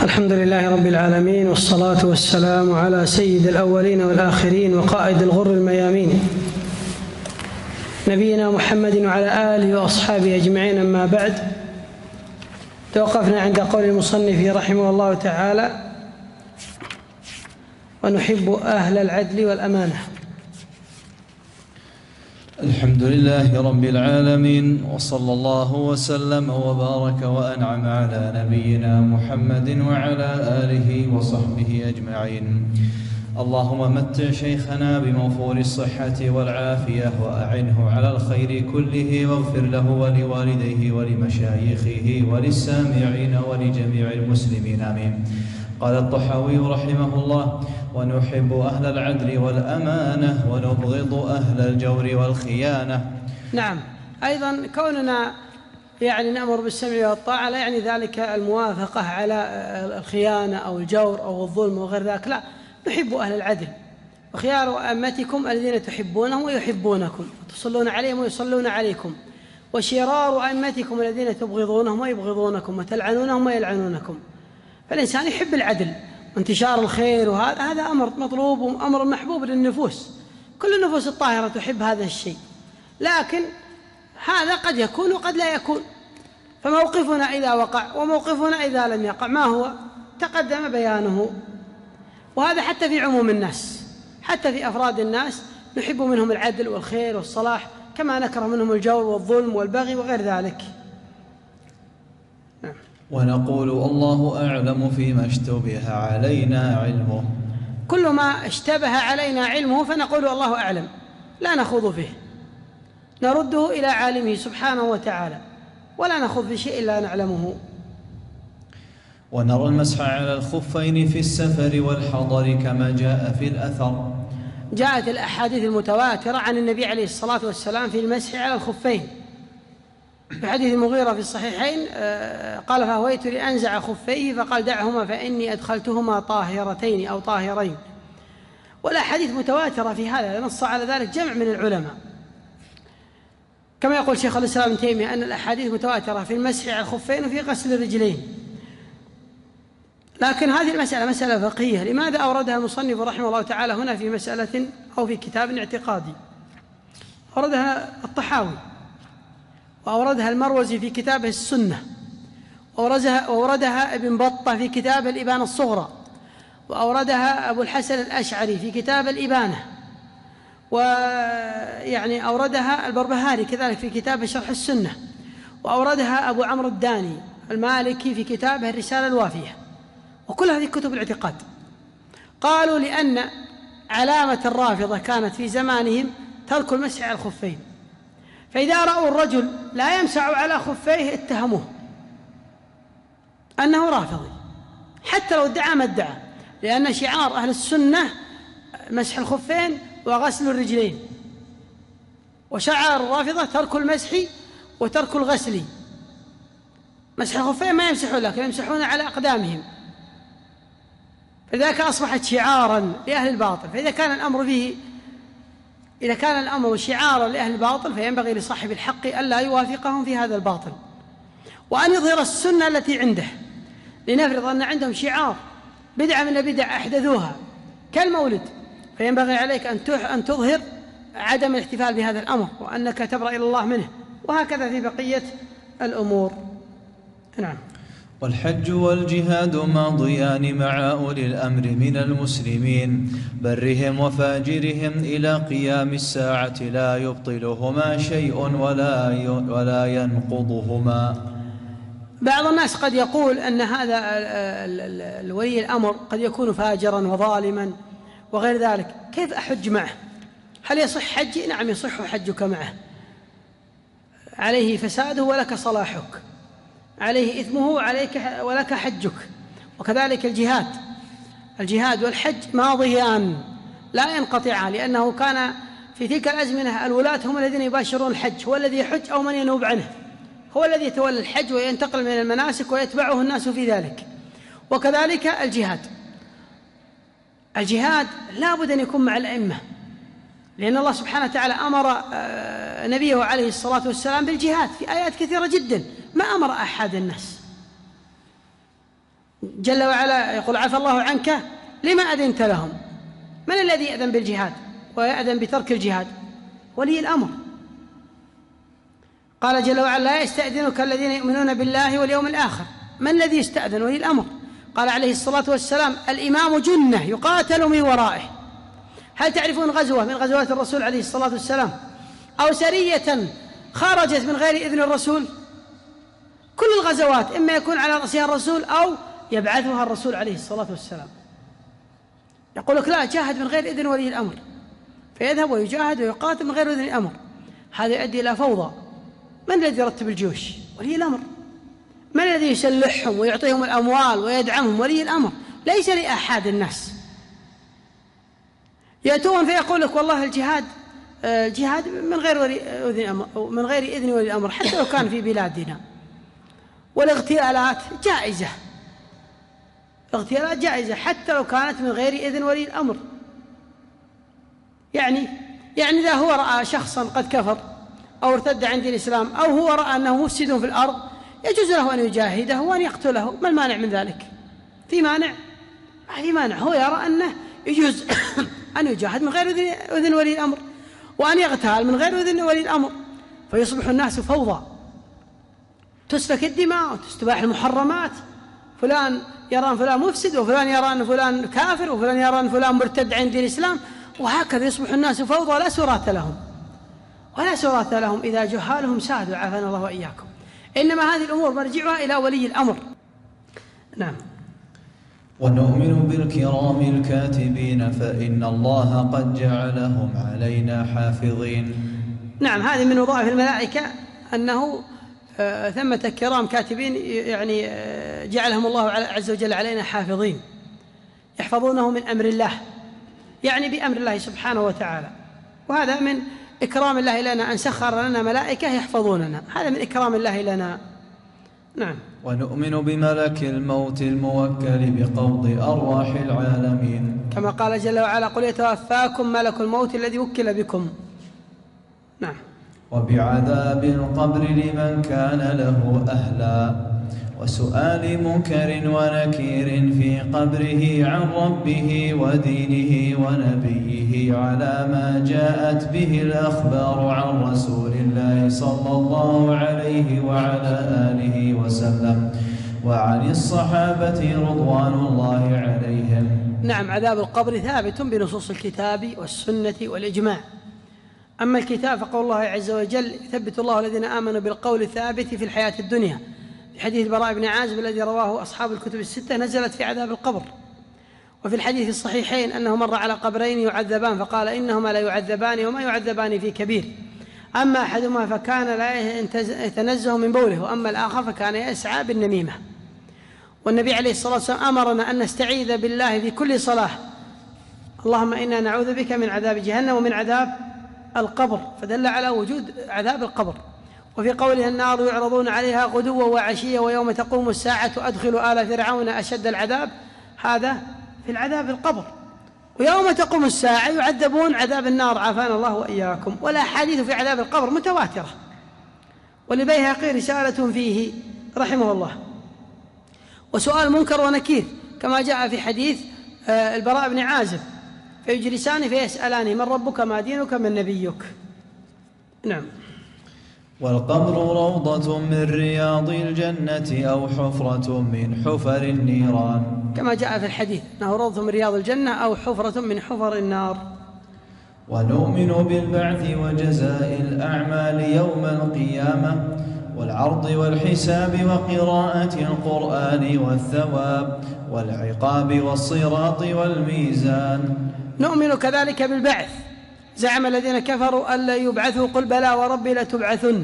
الحمد لله رب العالمين، والصلاة والسلام على سيد الأولين والآخرين وقائد الغر الميامين نبينا محمد وعلى آله وأصحابه أجمعين. أما بعد، توقفنا عند قول المصنف رحمه الله تعالى: ونحب أهل العدل والأمانة. الحمد لله رب العالمين، وصلى الله وسلم وبارك وأنعم على نبينا محمد وعلى آله وصحبه أجمعين. اللهم متع شيخنا بموفور الصحة والعافية، وأعنه على الخير كله، واغفر له ولوالديه ولمشايخه وللسامعين ولجميع المسلمين، آمين. قال الطحاوي رحمه الله: ونحب أهل العدل والأمانة ونبغض أهل الجور والخيانة. نعم، أيضا كوننا نأمر بالسمع والطاعة لا يعني ذلك الموافقة على الخيانة أو الجور أو الظلم وغير ذلك، لا، نحب أهل العدل. وخيار أئمتكم الذين تحبونهم ويحبونكم، وتصلون عليهم ويصلون عليكم، وشرار أئمتكم الذين تبغضونهم ويبغضونكم، وتلعنونهم ويلعنونكم. فالإنسان يحب العدل وانتشار الخير، وهذا أمر مطلوب وأمر محبوب للنفوس. كل النفوس الطاهرة تحب هذا الشيء، لكن هذا قد يكون وقد لا يكون. فموقفنا إذا وقع وموقفنا إذا لم يقع ما هو تقدم بيانه. وهذا حتى في عموم الناس، حتى في أفراد الناس نحب منهم العدل والخير والصلاح، كما نكره منهم الجور والظلم والبغي وغير ذلك. ونقول: الله أعلم فيما اشتبه علينا علمه. كل ما اشتبه علينا علمه فنقول الله أعلم، لا نخوض فيه، نرده إلى عالمه سبحانه وتعالى، ولا نخوض في شيء إلا نعلمه. ونرى المسح على الخفين في السفر والحضر كما جاء في الأثر. جاءت الأحاديث المتواترة عن النبي عليه الصلاة والسلام في المسح على الخفين. في حديث المغيرة في الصحيحين قال: فهويت لأنزع خفيه فقال: دعهما فإني أدخلتهما طاهرتين أو طاهرين. والأحاديث متواترة في هذا، نص على ذلك جمع من العلماء، كما يقول شيخ الإسلام ابن تيمية أن الأحاديث متواترة في المسح على الخفين وفي غسل الرجلين. لكن هذه المسألة مسألة فقهية، لماذا أوردها المصنف رحمه الله تعالى هنا في مسألة أو في كتاب اعتقادي؟ أوردها الطحاوي، وأوردها المروزي في كتابه السنة، وأوردها ابن بطة في كتاب الإبانة الصغرى، وأوردها أبو الحسن الأشعري في كتاب الإبانة، أوردها البربهاري كذلك في كتاب شرح السنة، وأوردها أبو عمرو الداني المالكي في كتابه الرسالة الوافية. وكل هذه كتب الاعتقاد. قالوا لأن علامة الرافضة كانت في زمانهم ترك المسح على الخفين، فإذا رأوا الرجل لا يمسح على خفيه اتهموه أنه رافضي، حتى لو ادعى ما ادعى، لأن شعار أهل السنة مسح الخفين وغسل الرجلين، وشعار الرافضة ترك المسح وترك الغسل. مسح الخفين ما يمسحون، لكن يمسحون على أقدامهم، فلذلك أصبحت شعارا لأهل الباطل. فإذا كان الأمر شعارا لأهل الباطل، فينبغي لصاحب الحق ألا يوافقهم في هذا الباطل، وأن يظهر السنة التي عنده. لنفرض أن عندهم شعار بدعة من البدع أحدثوها كالمولد، فينبغي عليك أن تظهر عدم الاحتفال بهذا الأمر، وأنك تبرأ إلى الله منه، وهكذا في بقية الأمور. نعم. والحج والجهاد ماضيان مع أولي الأمر من المسلمين، برهم وفاجرهم إلى قيام الساعة، لا يبطلهما شيء ولا ينقضهما. بعض الناس قد يقول أن هذا الولي الأمر قد يكون فاجرا وظالما وغير ذلك، كيف أحج معه؟ هل يصح حجي؟ نعم، يصح حجك معه، عليه فساده ولك صلاحك، عليه إثمه ولك حجك. وكذلك الجهاد والحج ماضيان لا ينقطعان، لأنه كان في تلك الأزمنة الولاة هم الذين يباشرون الحج، هو الذي يحج أو من ينوب عنه، هو الذي يتولى الحج وينتقل من المناسك ويتبعه الناس في ذلك. وكذلك الجهاد لا بد أن يكون مع الأئمة، لأن الله سبحانه وتعالى أمر نبيه عليه الصلاة والسلام بالجهاد في آيات كثيرة جدا، ما أمر أحد الناس. جل وعلا يقول عفى الله عنك لما أذنت لهم. من الذي يأذن بالجهاد ويأذن بترك الجهاد؟ ولي الأمر. قال جل وعلا لا يستأذنك الذين يؤمنون بالله واليوم الآخر. من الذي يستأذن؟ ولي الأمر. قال عليه الصلاة والسلام الإمام جنة يقاتل من ورائه. هل تعرفون غزوة من غزوات الرسول عليه الصلاة والسلام أو سرية خرجت من غير إذن الرسول؟ كل الغزوات إما يكون على رأسها الرسول أو يبعثها الرسول عليه الصلاة والسلام. يقول لك لا، جاهد من غير إذن ولي الأمر، فيذهب ويجاهد ويقاتل من غير إذن الأمر. هذا يؤدي إلى فوضى. من الذي يرتب الجيوش؟ ولي الأمر. من الذي يسلحهم ويعطيهم الأموال ويدعمهم؟ ولي الأمر، ليس لأحد الناس. يأتون فيقول لك والله الجهاد جهاد من غير إذن ولي الأمر حتى لو كان في بلادنا. والاغتيالات جائزة، الاغتيالات جائزة حتى لو كانت من غير إذن ولي الأمر. يعني إذا هو رأى شخصا قد كفر أو ارتد عن دين الإسلام أو هو رأى أنه مفسد في الأرض يجوز له أن يجاهده وأن يقتله. ما المانع من ذلك؟ في مانع؟ ما في مانع. هو يرى أنه يجوز أن يجاهد من غير إذن ولي الأمر وأن يغتال من غير إذن ولي الأمر، فيصبح الناس فوضى، تسفك الدماء وتستباح المحرمات. فلان يرى أن فلان مفسد، وفلان يرى أن فلان كافر، وفلان يرى أن فلان مرتد عن دين الإسلام، وهكذا يصبح الناس فوضى لا سراة لهم ولا سراة لهم إذا جهالهم سادوا عافانا الله وإياكم. إنما هذه الأمور مرجعها إلى ولي الأمر. نعم. ونؤمن بالكرام الكاتبين فإن الله قد جعلهم علينا حافظين. نعم، هذه من وظائف الملائكة أنه ثمة كرام كاتبين، يعني جعلهم الله عز وجل علينا حافظين، يحفظونه من أمر الله، يعني بأمر الله سبحانه وتعالى. وهذا من إكرام الله لنا أن سخر لنا ملائكة يحفظوننا، هذا من إكرام الله لنا. نعم. ونؤمن بملك الموت الموكل بقبض أرواح العالمين، كما قال جل وعلا قل يتوفاكم ملك الموت الذي وكل بكم. نعم. وبعذاب القبر لمن كان له أهلا، وسؤال منكر ونكير في قبره عن ربه ودينه ونبيه على ما جاءت به الأخبار عن رسول الله صلى الله عليه وعلى آله وسلم وعن الصحابة رضوان الله عليهم. نعم، عذاب القبر ثابت بنصوص الكتاب والسنة والإجماع. أما الكتاب فقول الله عز وجل يثبت الله الذين آمنوا بالقول الثابت في الحياة الدنيا، في حديث البراء بن عازب الذي رواه أصحاب الكتب الستة نزلت في عذاب القبر. وفي الحديث الصحيحين أنه مر على قبرين يعذبان فقال إنهما لا يعذبان وما يعذبان في كبير، أما أحدهما فكان لا يتنزه من بوله، وأما الآخر فكان يسعى بالنميمة. والنبي عليه الصلاة والسلام أمرنا أن نستعيذ بالله في كل صلاة اللهم إنا نعوذ بك من عذاب جهنم ومن عذاب القبر، فدل على وجود عذاب القبر. وفي قوله النار يعرضون عليها غدوا وعشيا ويوم تقوم الساعة أدخلوا آل فرعون أشد العذاب، هذا في العذاب القبر. ويوم تقوم الساعة يعذبون عذاب النار عافانا الله وإياكم. والأحاديث في عذاب القبر متواترة، ولبيهقي رسالة فيه رحمه الله. وسؤال منكر ونكير كما جاء في حديث البراء بن عازب فيجلسان فيسألان من ربك ما دينك من نبيك. نعم. والقبر روضة من رياض الجنة أو حفرة من حفر النيران، كما جاء في الحديث أنه روضة من رياض الجنة أو حفرة من حفر النار. ونؤمن بالبعث وجزاء الأعمال يوم القيامة والعرض والحساب وقراءة القرآن والثواب والعقاب والصراط والميزان. نؤمن كذلك بالبعث. زعم الذين كفروا أن لا يبعثوا قل بلى وربي لتبعثن،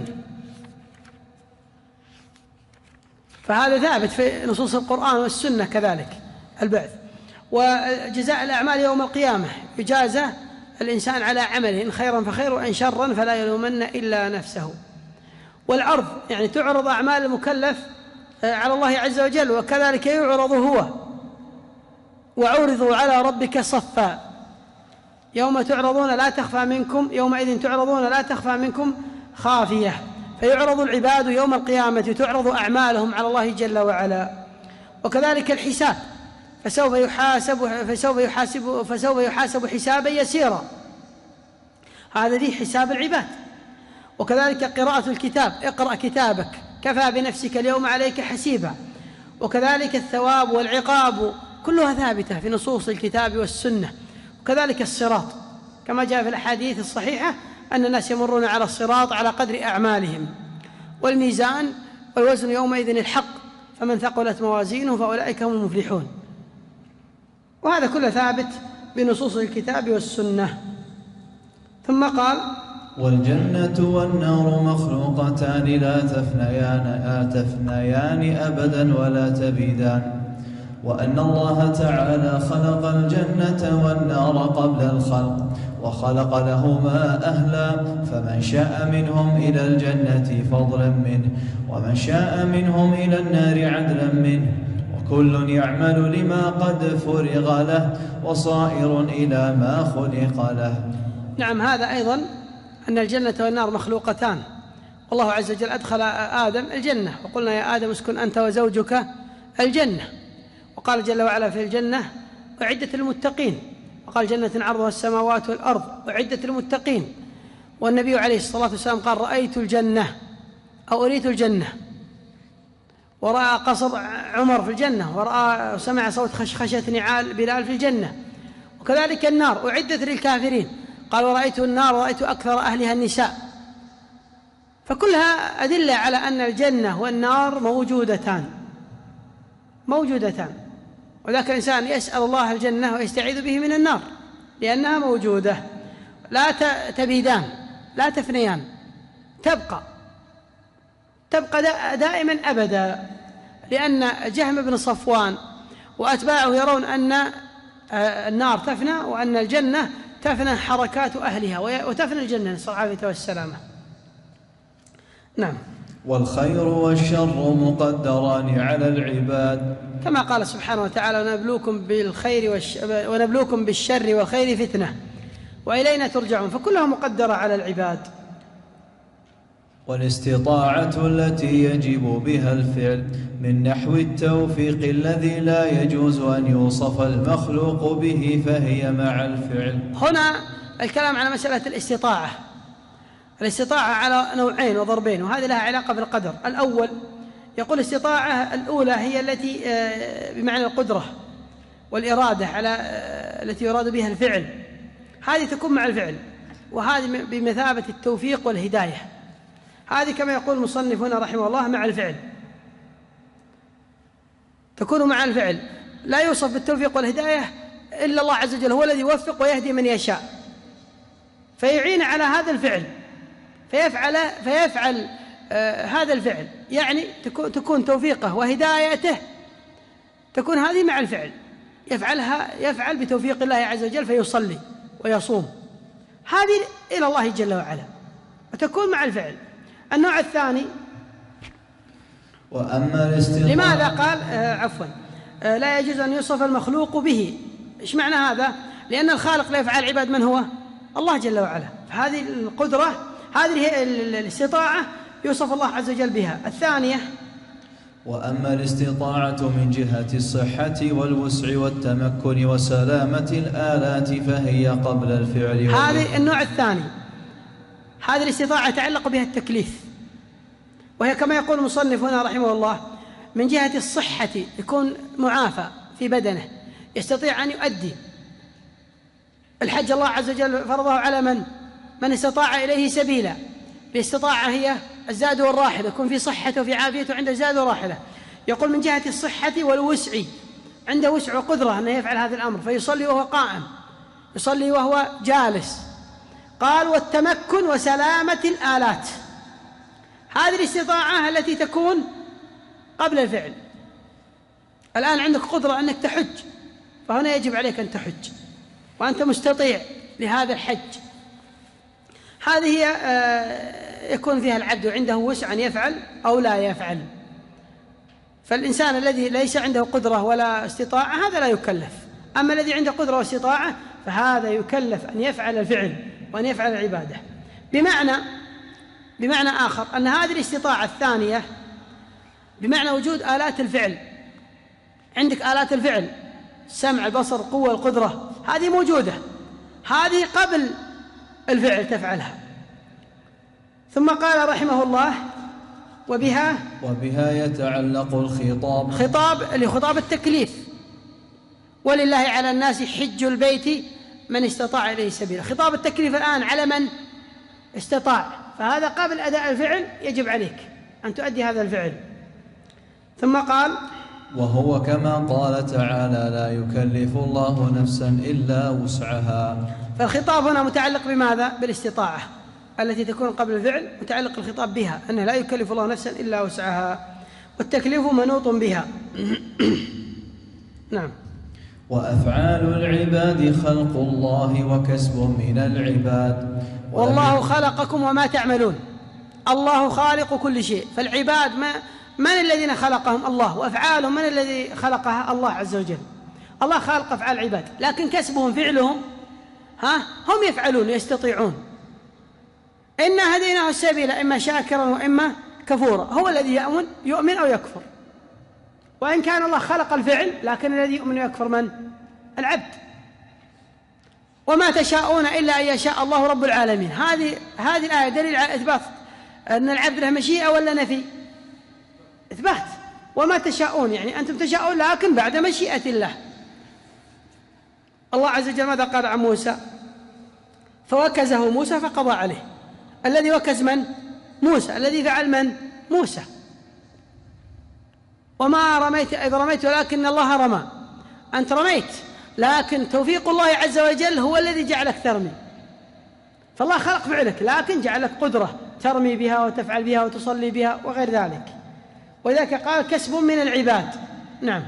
فهذا ثابت في نصوص القرآن والسنة كذلك البعث. وجزاء الأعمال يوم القيامة يجازى الإنسان على عمله، إن خيرا فخير وإن شرا فلا يلومن إلا نفسه. والعرض يعني تعرض أعمال المكلف على الله عز وجل، وكذلك يعرض هو. وعرضوا على ربك صفا يوم تعرضون لا تخفى منكم يومئذ تعرضون لا تخفى منكم خافية. فيعرض العباد يوم القيامة تعرض أعمالهم على الله جل وعلا. وكذلك الحساب، فسوف يحاسب حسابا يسيرا، هذا ذي حساب العباد. وكذلك قراءة الكتاب، اقرأ كتابك كفى بنفسك اليوم عليك حسيبا. وكذلك الثواب والعقاب كلها ثابتة في نصوص الكتاب والسنة. وكذلك الصراط كما جاء في الأحاديث الصحيحة أن الناس يمرون على الصراط على قدر أعمالهم. والميزان والوزن يومئذ الحق، فمن ثقلت موازينه فأولئك هم المفلحون. وهذا كله ثابت بنصوص الكتاب والسنة. ثم قال: والجنة والنار مخلوقتان لا تفنيان أبدا ولا تبيدان، وأن الله تعالى خلق الجنة والنار قبل الخلق وخلق لهما أهلا، فمن شاء منهم إلى الجنة فضلا منه، ومن شاء منهم إلى النار عدلا منه، وكل يعمل لما قد فرغ له وصائر إلى ما خلق له. نعم، هذا أيضا أن الجنة والنار مخلوقتان. والله عز وجل أدخل آدم الجنة، وقلنا يا آدم اسكن أنت وزوجك الجنة، وقال جل وعلا في الجنة: أعدت للمتقين، وقال: جنة عرضها السماوات والأرض أعدت للمتقين. والنبي عليه الصلاة والسلام قال: رأيت الجنة أو أريت الجنة، ورأى قصر عمر في الجنة، ورأى وسمع صوت خشخشة نعال بلال في الجنة. وكذلك النار أعدت للكافرين، قال: ورأيت النار ورأيت أكثر أهلها النساء. فكلها أدلة على أن الجنة والنار موجودتان، وذاك الإنسان يسأل الله الجنة ويستعيذ به من النار لأنها موجودة، لا تبيدان لا تفنيان، تبقى دائما أبدا. لأن جهم بن صفوان وأتباعه يرون أن النار تفنى وأن الجنة تفنى حركات أهلها وتفنى الجنة، نسأل الله العافية والسلامة. نعم. والخير والشر مقدران على العباد، كما قال سبحانه وتعالى: ونبلوكم بالشر والخير فتنة وإلينا ترجعون. فكلها مقدرة على العباد. والاستطاعة التي يجب بها الفعل من نحو التوفيق الذي لا يجوز أن يوصف المخلوق به فهي مع الفعل. هنا الكلام على مسألة الاستطاعة على نوعين وضربين، وهذه لها علاقة بالقدر. الأول يقول الاستطاعة الأولى هي التي بمعنى القدرة والإرادة على التي يراد بها الفعل، هذه تكون مع الفعل، وهذه بمثابة التوفيق والهداية. هذه كما يقول المصنف هنا رحمه الله مع الفعل، تكون مع الفعل، لا يوصف بالتوفيق والهداية إلا الله عز وجل، هو الذي يوفق ويهدي من يشاء، فيعين على هذا الفعل فيفعل هذا الفعل، يعني تكون توفيقه وهدايته تكون هذه مع الفعل، يفعل بتوفيق الله عز وجل فيصلي ويصوم، هذه إلى الله جل وعلا، وتكون مع الفعل. النوع الثاني لماذا قال لا يجوز أن يوصف المخلوق به؟ إيش معنى هذا؟ لأن الخالق لا يفعل عباد من هو؟ الله جل وعلا. فهذه القدرة، هذه هي الاستطاعة يوصف الله عز وجل بها. الثانية: وأما الاستطاعة من جهة الصحة والوسع والتمكن وسلامة الآلات فهي قبل الفعل. هذه النوع الثاني، هذه الاستطاعة يتعلق بها التكليف، وهي كما يقول المصنف هنا رحمه الله: من جهة الصحة يكون معافى في بدنه، يستطيع أن يؤدي الحج. الله عز وجل فرضه على من استطاع إليه سبيلا. الاستطاعة هي الزاد والراحلة، يكون في صحته وفي عافيته عنده زاد وراحلة. يقول من جهة الصحة والوسع، عنده وسع وقدرة أنه يفعل هذا الأمر، فيصلي وهو قائم، يصلي وهو جالس. قال: والتمكن وسلامة الآلات، هذه الاستطاعة التي تكون قبل الفعل. الآن عندك قدرة أنك تحج، فهنا يجب عليك أن تحج وأنت مستطيع لهذا الحج، هذه يكون فيها العبد عنده وسع أن يفعل أو لا يفعل. فالإنسان الذي ليس عنده قدرة ولا استطاعة هذا لا يكلف، أما الذي عنده قدرة واستطاعة فهذا يكلف أن يفعل الفعل وأن يفعل العبادة. بمعنى آخر أن هذه الاستطاعة الثانية بمعنى وجود آلات الفعل، عندك آلات الفعل، السمع، البصر، القوة، القدرة، هذه موجودة، هذه قبل الفعل تفعلها. ثم قال رحمه الله: وبها يتعلق الخطاب. خطاب لخطاب التكليف: ولله على الناس حج البيت من استطاع إليه سبيلا. خطاب التكليف الآن على من استطاع، فهذا قبل أداء الفعل يجب عليك أن تؤدي هذا الفعل. ثم قال: وهو كما قال تعالى: لا يكلف الله نفسا إلا وسعها. فالخطاب هنا متعلق بماذا؟ بالاستطاعة التي تكون قبل الفعل، متعلق الخطاب بها، أنه لا يكلف الله نفسا إلا وسعها، والتكليف منوط بها. نعم. وأفعال العباد خلق الله وكسب من العباد. والله خلقكم وما تعملون. الله خالق كل شيء، فالعباد من الذين خلقهم؟ الله. وأفعالهم من الذي خلقها؟ الله عز وجل. الله خالق أفعال العباد، لكن كسبهم فعلهم هم يفعلون، يستطيعون. إنا هديناه السبيل إما شاكرا وإما كفورا. هو الذي يؤمن أو يكفر. وإن كان الله خلق الفعل، لكن الذي يؤمن ويكفر من؟ العبد. وما تشاءون إلا أن يشاء الله رب العالمين. هذه الآية دليل على إثبات أن العبد له مشيئة ولا نفي؟ إثبات. وما تشاءون يعني أنتم تشاءون، لكن بعد مشيئة الله. الله عز وجل ماذا قال عن موسى؟ فوكزه موسى فقضى عليه. الذي وكز من؟ موسى. الذي فعل من؟ موسى. وما رميت إذ رميت ولكن الله رمى. أنت رميت، لكن توفيق الله عز وجل هو الذي جعلك ترمي. فالله خلق فعلك، لكن جعلك قدرة ترمي بها وتفعل بها وتصلي بها وغير ذلك. وذلك قال: كسب من العباد. نعم.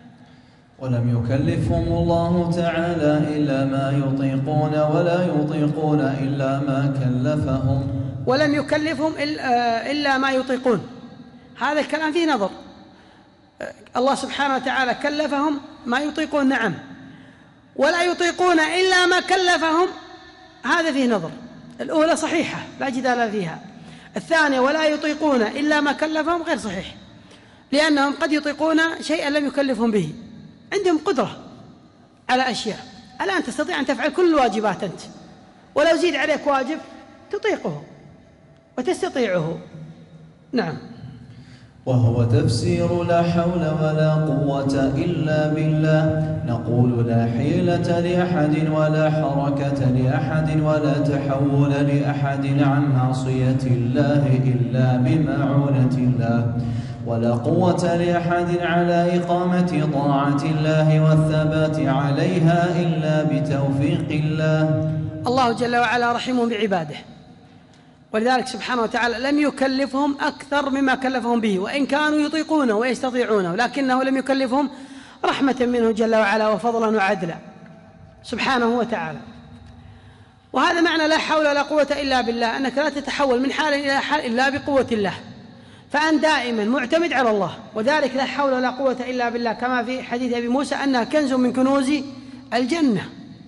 ولم يكلفهم الله تعالى إلا ما يطيقون ولا يطيقون إلا ما كلفهم. ولم يكلفهم إلا ما يطيقون. هذا الكلام فيه نظر. الله سبحانه وتعالى كلفهم ما يطيقون، نعم. ولا يطيقون إلا ما كلفهم، هذا فيه نظر. الأولى صحيحة لا جدال فيها. الثانية ولا يطيقون إلا ما كلفهم غير صحيح، لأنهم قد يطيقون شيئا لم يكلفهم به. عندهم قدرة على أشياء. الآن تستطيع أن تفعل كل الواجبات أنت، ولو زيد عليك واجب تطيقه وتستطيعه. نعم. وهو تفسير لا حول ولا قوة إلا بالله. نقول: لا حيلة لأحد ولا حركة لأحد ولا تحول لأحد عن معصية الله إلا بمعونة الله، ولا قوة لأحد على إقامة طاعة الله والثبات عليها إلا بتوفيق الله. الله جل وعلا رحيم بعباده، ولذلك سبحانه وتعالى لم يكلفهم أكثر مما كلفهم به، وإن كانوا يطيقونه ويستطيعونه، لكنه لم يكلفهم رحمة منه جل وعلا وفضلا وعدلا سبحانه وتعالى. وهذا معنى لا حول ولا قوة إلا بالله، أنك لا تتحول من حال إلى حال إلا بقوة الله، فأنت دائما معتمد على الله. وذلك لا حول ولا قوة إلا بالله، كما في حديث أبي موسى أنها كنز من كنوز الجنة.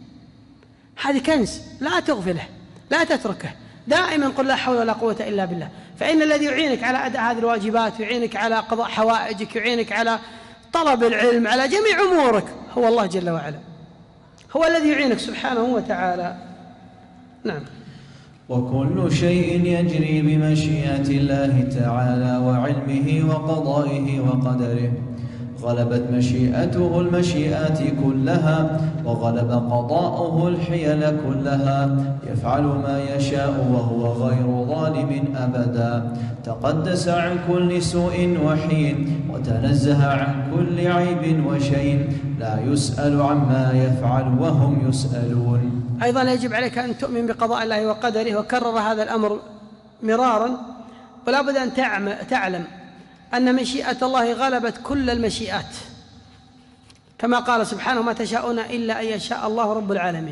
هذه كنز لا تغفله، لا تتركه، دائما قل لا حول ولا قوة إلا بالله. فإن الذي يعينك على أداء هذه الواجبات، يعينك على قضاء حوائجك، يعينك على طلب العلم، على جميع أمورك، هو الله جل وعلا، هو الذي يعينك سبحانه وتعالى. نعم. وكل شيء يجري بمشيئة الله تعالى وعلمه وقضائه وقدره. غلبت مشيئته المشيئات كلها، وغلب قضاؤه الحيل كلها. يفعل ما يشاء وهو غير ظالم أبدا. تقدس عن كل سوء وحين، وتنزه عن كل عيب وشين. لا يسأل عما يفعل وهم يسألون. أيضا يجب عليك أن تؤمن بقضاء الله وقدره، وكرر هذا الأمر مرارا. ولا بد أن تعلم أن مشيئة الله غلبت كل المشيئات، كما قال سبحانه: ما تشاءون إلا أن يشاء الله رب العالمين.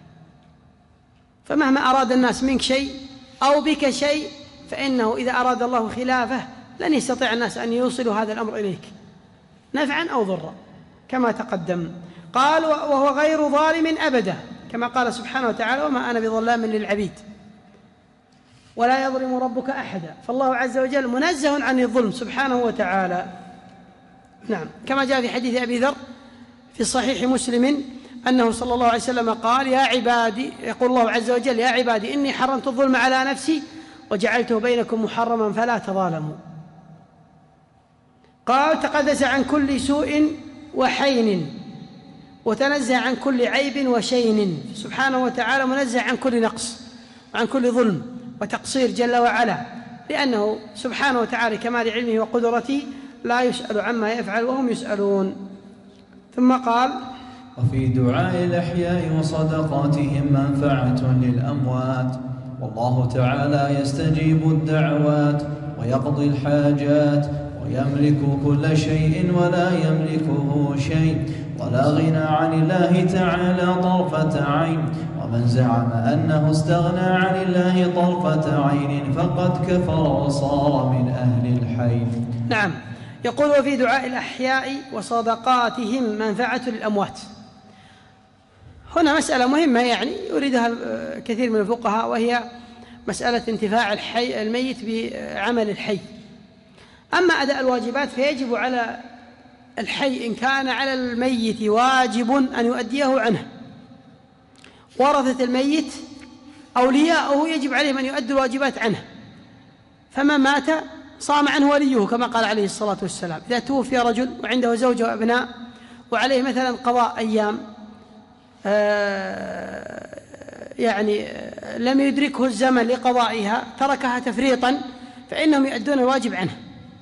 فمهما أراد الناس منك شيء أو بك شيء، فإنه إذا أراد الله خلافه لن يستطيع الناس أن يوصلوا هذا الأمر إليك نفعا أو ضرا، كما تقدم. قال: وهو غير ظالم أبدا، كما قال سبحانه وتعالى: وما أنا بظلام للعبيد. ولا يظلم ربك أحدا. فالله عز وجل منزه عن الظلم سبحانه وتعالى. نعم، كما جاء في حديث أبي ذر في صحيح مسلم أنه صلى الله عليه وسلم قال: يا عبادي، يقول الله عز وجل: يا عبادي إني حرمت الظلم على نفسي وجعلته بينكم محرما فلا تظالموا. قال: تقدس عن كل سوء وحين وتنزه عن كل عيب وشين، سبحانه وتعالى منزه عن كل نقص وعن كل ظلم وتقصير جل وعلا، لأنه سبحانه وتعالى كمال علمه وقدرته لا يسأل عما يفعل وهم يسألون. ثم قال: وفي دعاء الأحياء وصدقاتهم منفعة للأموات، والله تعالى يستجيب الدعوات ويقضي الحاجات ويملك كل شيء ولا يملكه شيء، ولا غنى عن الله تعالى طرفة عين، ومن زعم أنه استغنى عن الله طرفة عين فقد كفر وصار من أهل الحي. نعم، يقول: وفي دعاء الأحياء وصدقاتهم منفعة للأموات. هنا مسألة مهمة يعني يريدها كثير من الفقهاء، وهي مسألة انتفاع الميت بعمل الحي. أما أداء الواجبات فيجب على الحي إن كان على الميت واجب أن يؤديه عنه، ورثة الميت أولياءه يجب عليهم أن يؤدوا الواجبات عنه، فمن مات صام عنه وليه كما قال عليه الصلاة والسلام: إذا توفي رجل وعنده زوجة وأبناء وعليه مثلا قضاء أيام يعني لم يدركه الزمن لقضائها، تركها تفريطا، فإنهم يؤدون الواجب عنه،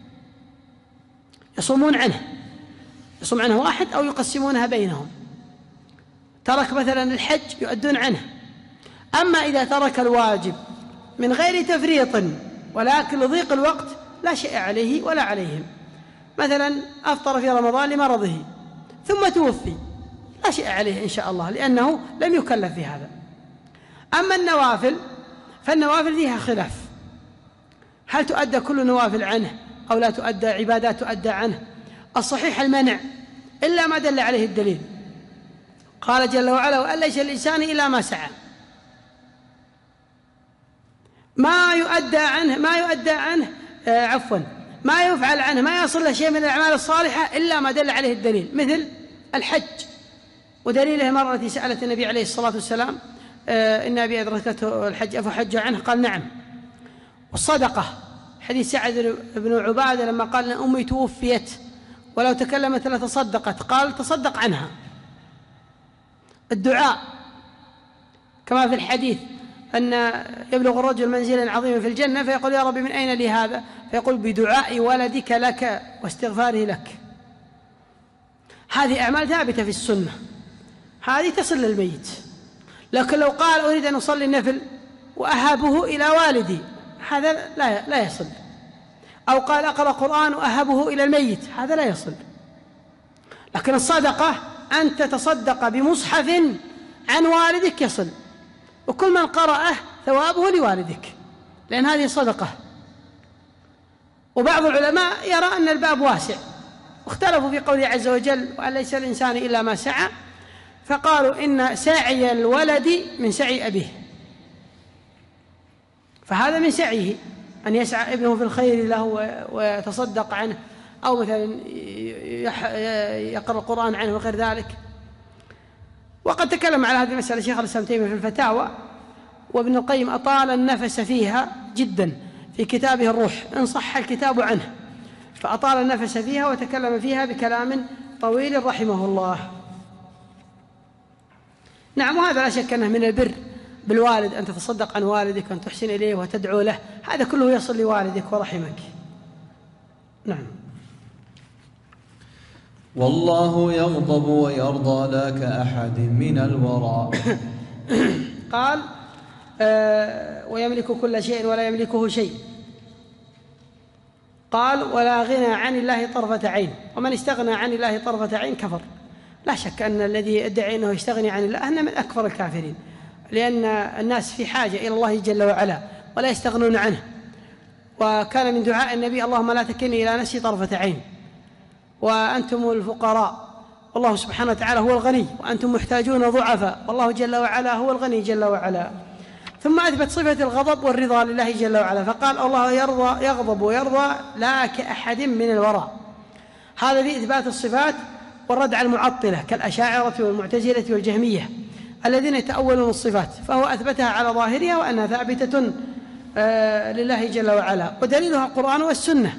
يصومون عنه، يصوم عنه واحد أو يقسمونها بينهم. ترك مثلا الحج يؤدون عنه. أما إذا ترك الواجب من غير تفريط ولكن لضيق الوقت لا شيء عليه ولا عليهم، مثلا أفطر في رمضان لمرضه ثم توفي، لا شيء عليه إن شاء الله، لأنه لم يكلف في هذا. أما النوافل فالنوافل فيها خلاف، هل تؤدى كل نوافل عنه أو لا تؤدى، عبادات تؤدى عنه؟ الصحيح المنع إلا ما دل عليه الدليل. قال جل وعلا: وأن ليس الإنسان إلا ما سعى. ما يؤدى عنه ما يفعل عنه، ما يصل له شيء من الأعمال الصالحة إلا ما دل عليه الدليل، مثل الحج، ودليله مرة التي سألت النبي عليه الصلاة والسلام: إن أبي أدركته الحج أفحج عنه؟ قال: نعم. والصدقة، حديث سعد بن عبادة لما قال: إن أمي توفيت ولو تكلمت لتصدقت، قال: تصدق عنها. الدعاء كما في الحديث أن يبلغ الرجل منزلا عظيما في الجنة فيقول: يا رب من أين لي هذا؟ فيقول: بدعاء ولدك لك واستغفاره لك. هذه أعمال ثابتة في السنة، هذه تصل للميت. لكن لو قال: أريد أن أصلي النفل وأهبه إلى والدي، هذا لا يصل. أو قال: أقرأ قرآن وأهبه إلى الميت، هذا لا يصل. لكن الصدقة أن تتصدق بمصحف عن والدك يصل، وكل من قرأه ثوابه لوالدك، لأن هذه صدقة. وبعض العلماء يرى أن الباب واسع، واختلفوا في قوله عز وجل: وأن ليس الإنسان إلا ما سعى، فقالوا إن سعي الولد من سعي أبيه، فهذا من سعيه أن يسعى ابنه في الخير له ويتصدق عنه، أو مثلا يقرأ القرآن عنه وغير ذلك. وقد تكلم على هذه المسألة شيخ الإسلام تيمية في الفتاوى، وابن القيم أطال النفس فيها جدا في كتابه الروح، إن صح الكتاب عنه، فأطال النفس فيها وتكلم فيها بكلام طويل رحمه الله. نعم، وهذا لا شك أنه من البر بالوالد أن تتصدق عن والدك وأن تحسن إليه وتدعو له، هذا كله يصل لوالدك ورحمك. نعم. والله يغضب ويرضى لا كأحد من الورى. قال: ويملك كل شيء ولا يملكه شيء. قال: ولا غنى عن الله طرفة عين، ومن استغنى عن الله طرفة عين كفر. لا شك أن الذي يدعي أنه يستغني عن الله أنه من أكبر الكافرين، لأن الناس في حاجة إلى الله جل وعلا ولا يستغنون عنه. وكان من دعاء النبي: اللهم لا تكلني إلى نفسي طرفة عين، وأنتم الفقراء والله سبحانه وتعالى هو الغني، وأنتم محتاجون ضعفاء والله جل وعلا هو الغني جل وعلا. ثم أثبت صفة الغضب والرضا لله جل وعلا، فقال: الله يغضب ويرضى لا كأحد من الورى. هذا في إثبات الصفات والرد على المعطلة كالأشاعرة والمعتزلة والجهمية الذين يتأولون الصفات، فهو أثبتها على ظاهرها وأنها ثابتة لله جل وعلا، ودليلها القرآن والسنة.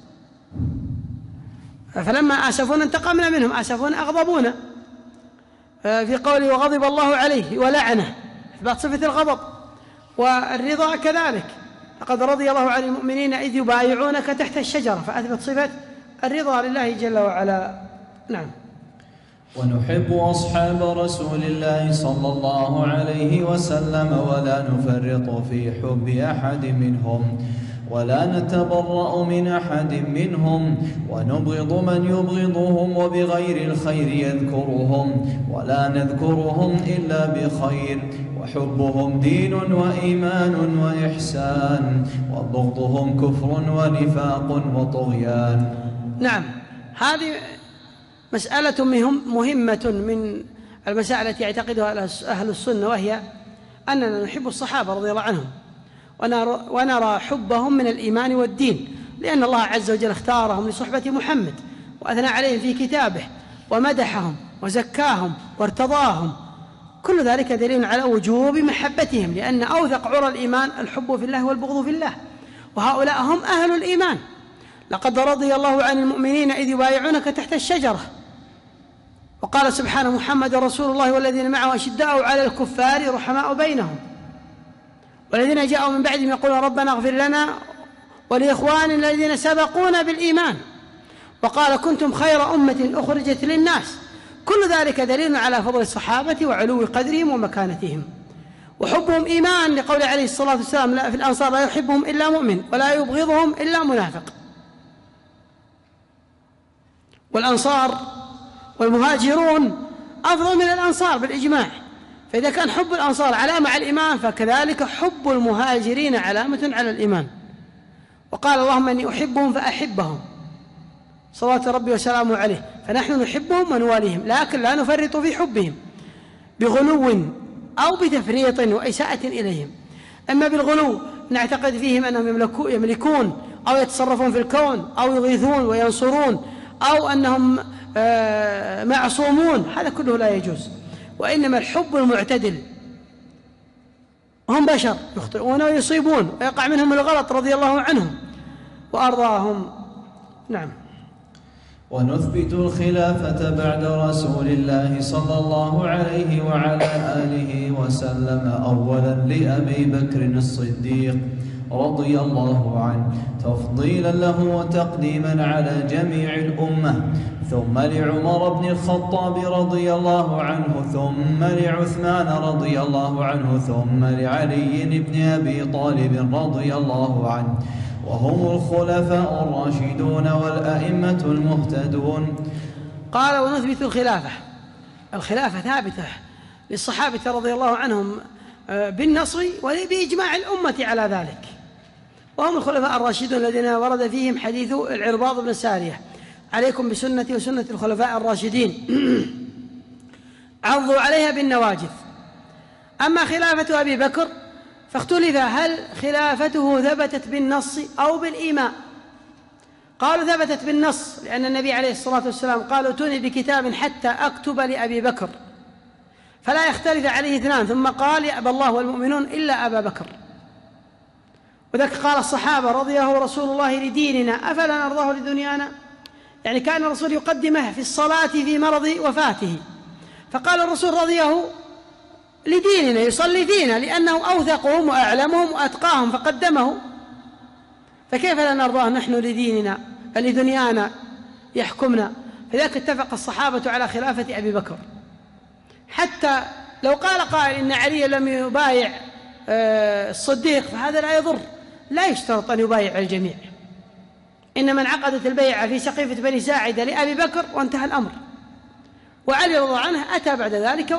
فلما آسفونا انتقمنا منهم، آسفونا أغضبونا، في قوله وغضب الله عليه ولعنه، إثبات صفة الغضب. والرضا كذلك، لقد رضي الله عن المؤمنين إذ يبايعونك تحت الشجرة، فأثبت صفة الرضا لله جل وعلا. نعم. ونحب أصحاب رسول الله صلى الله عليه وسلم ولا نفرط في حب أحد منهم ولا نتبرأ من أحد منهم، ونبغض من يبغضهم وبغير الخير يذكرهم ولا نذكرهم إلا بخير، وحبهم دين وإيمان وإحسان، وبغضهم كفر ونفاق وطغيان. نعم، هذه مسألة مهمة من المسائل التي يعتقدها أهل السنة، وهي أننا نحب الصحابة رضي الله عنهم ونرى حبهم من الإيمان والدين، لأن الله عز وجل اختارهم لصحبة محمد وأثنى عليهم في كتابه ومدحهم وزكاهم وارتضاهم، كل ذلك دليل على وجوب محبتهم، لأن أوثق عرى الإيمان الحب في الله والبغض في الله، وهؤلاء هم أهل الإيمان. لقد رضي الله عن المؤمنين إذ يبايعونك تحت الشجرة، وقال سبحانه محمد رسول الله والذين معه أشداء على الكفار رحماء بينهم، والذين جاءوا من بعدهم يقولون ربنا اغفر لنا ولإخواننا الذين سبقونا بالإيمان، وقال كنتم خير أمة أخرجت للناس. كل ذلك دليل على فضل الصحابة وعلو قدرهم ومكانتهم، وحبهم إيمان، لقول عليه الصلاة والسلام لا في الأنصار لا يحبهم إلا مؤمن ولا يبغضهم إلا منافق. والأنصار والمهاجرون أفضل من الأنصار بالإجماع، فإذا كان حب الأنصار علامة على الإيمان فكذلك حب المهاجرين علامة على الإيمان. وقال اللهم إني أحبهم فأحبهم صلوات ربي وسلامه عليه، فنحن نحبهم ونواليهم، لكن لا نفرط في حبهم بغلو أو بتفريط وإساءة إليهم. أما بالغلو نعتقد فيهم أنهم يملكون أو يتصرفون في الكون أو يغيثون وينصرون أو أنهم معصومون، هذا كله لا يجوز. وإنما الحب المعتدل، هم بشر يخطئون ويصيبون ويقع منهم الغلط رضي الله عنهم وأرضاهم. نعم. ونثبت الخلافة بعد رسول الله صلى الله عليه وعلى آله وسلم أولا لأبي بكر الصديق رضي الله عنه تفضيلا له وتقديما على جميع الأمة، ثم لعمر بن الخطاب رضي الله عنه، ثم لعثمان رضي الله عنه، ثم لعلي بن أبي طالب رضي الله عنه، وهم الخلفاء الراشدون والأئمة المهتدون. قال ونثبت الخلافة ثابتة للصحابة رضي الله عنهم بالنص وبإجماع الأمة على ذلك، وهم الخلفاء الراشدون الذين ورد فيهم حديث العرباض بن سارية عليكم بسنتي وسنة الخلفاء الراشدين عضوا عليها بالنواجذ. أما خلافة أبي بكر فاختلف هل خلافته ثبتت بالنص أو بالإيماء. قالوا ثبتت بالنص، لأن النبي عليه الصلاة والسلام قال ائتوني بكتاب حتى أكتب لأبي بكر فلا يختلف عليه اثنان، ثم قال يأبى الله والمؤمنون إلا أبا بكر. وذلك قال الصحابة رضيه رسول الله لديننا أفلا نرضاه لدنيانا، يعني كان الرسول يقدمه في الصلاة في مرض وفاته، فقال الرسول رضيه لديننا يصلي فينا لأنه أوثقهم وأعلمهم وأتقاهم فقدمه، فكيف لا نرضاه نحن لديننا لدنيانا يحكمنا. فذلك اتفق الصحابة على خلافة أبي بكر، حتى لو قال قائل إن علي لم يبايع الصديق فهذا لا يضر، لا يشترط أن يبايع الجميع، إنما انعقدت البيعة في سقيفة بني ساعدة لأبي بكر وانتهى الأمر، وعلي رضي الله عنه أتى بعد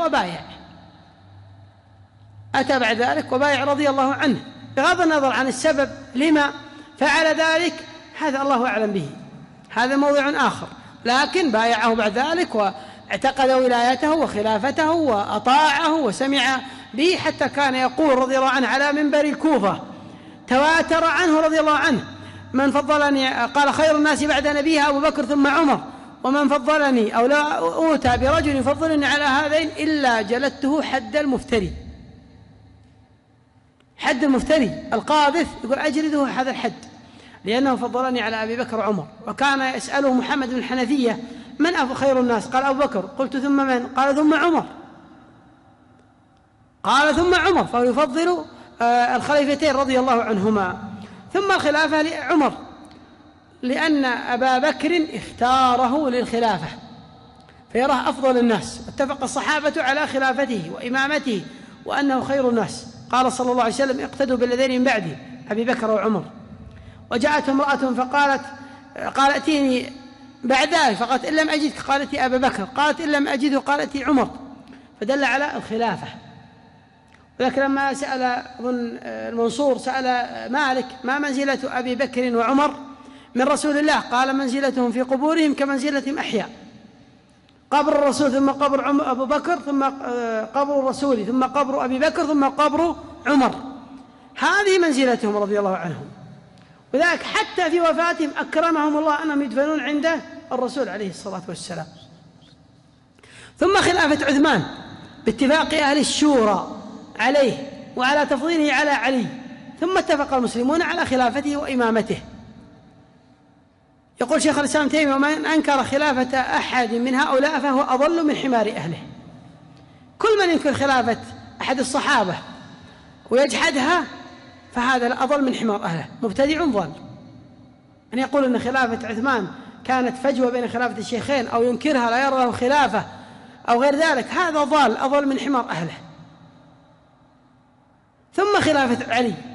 ذلك وبايع رضي الله عنه، بغض النظر عن السبب لما فعل ذلك، هذا الله أعلم به، هذا موضوع آخر، لكن بايعه بعد ذلك واعتقد ولايته وخلافته وأطاعه وسمع به، حتى كان يقول رضي الله عنه على منبر الكوفة تواتر عنه رضي الله عنه من فضلني، قال خير الناس بعد نبيها أبو بكر ثم عمر، ومن فضلني أو لا أوتى برجل يفضلني على هذين إلا جلدته حد المفتري. حد المفتري القاذف يقول أجلده هذا الحد، لأنه فضلني على أبي بكر وعمر. وكان يسأله محمد بن الحنفية من خير الناس؟ قال أبو بكر. قلت ثم من؟ قال ثم عمر. قال ثم عمر، فهو يفضل الخليفتين رضي الله عنهما. ثم الخلافة لعمر، لأن أبا بكر اختاره للخلافة فيراه أفضل الناس. اتفق الصحابة على خلافته وإمامته وأنه خير الناس. قال صلى الله عليه وسلم اقتدوا بالذين من بعدي أبي بكر وعمر. وجاءت امرأة فقالت ائتيني بعد ذلك، فقالت إن لم أجدك قالت أبا بكر، قالت إن لم أجده قالت عمر، فدل على الخلافة. ولكن لما سأل المنصور سأل مالك ما منزلة أبي بكر وعمر من رسول الله؟ قال منزلتهم في قبورهم كمنزلتهم أحياء. قبر الرسول ثم قبر أبو بكر ثم قبر الرسول ثم قبر أبي بكر ثم قبر عمر، هذه منزلتهم رضي الله عنهم. وذلك حتى في وفاتهم أكرمهم الله أنهم يدفنون عند الرسول عليه الصلاة والسلام. ثم خلافة عثمان باتفاق أهل الشورى عليه وعلى تفضيله على علي، ثم اتفق المسلمون على خلافته وإمامته. يقول شيخ الإسلام تيمية ومن أنكر خلافة أحد من هؤلاء فهو أضل من حمار أهله. كل من ينكر خلافة أحد الصحابة ويجحدها فهذا أضل من حمار أهله، مبتدع ضال. أن يقول أن خلافة عثمان كانت فجوة بين خلافة الشيخين أو ينكرها لا يرى له خلافة أو غير ذلك، هذا ضال أضل من حمار أهله. ثم خلافة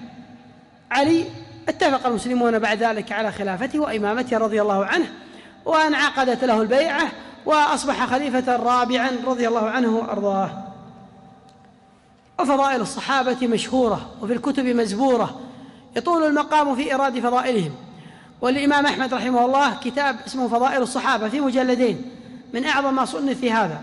علي اتفق المسلمون بعد ذلك على خلافته وإمامته رضي الله عنه، وانعقدت له البيعة وأصبح خليفة رابعا رضي الله عنه وأرضاه. وفضائل الصحابة مشهورة وفي الكتب مزبورة، يطول المقام في إيراد فضائلهم. والإمام أحمد رحمه الله كتاب اسمه فضائل الصحابة في مجلدين، من أعظم ما صنف في هذا.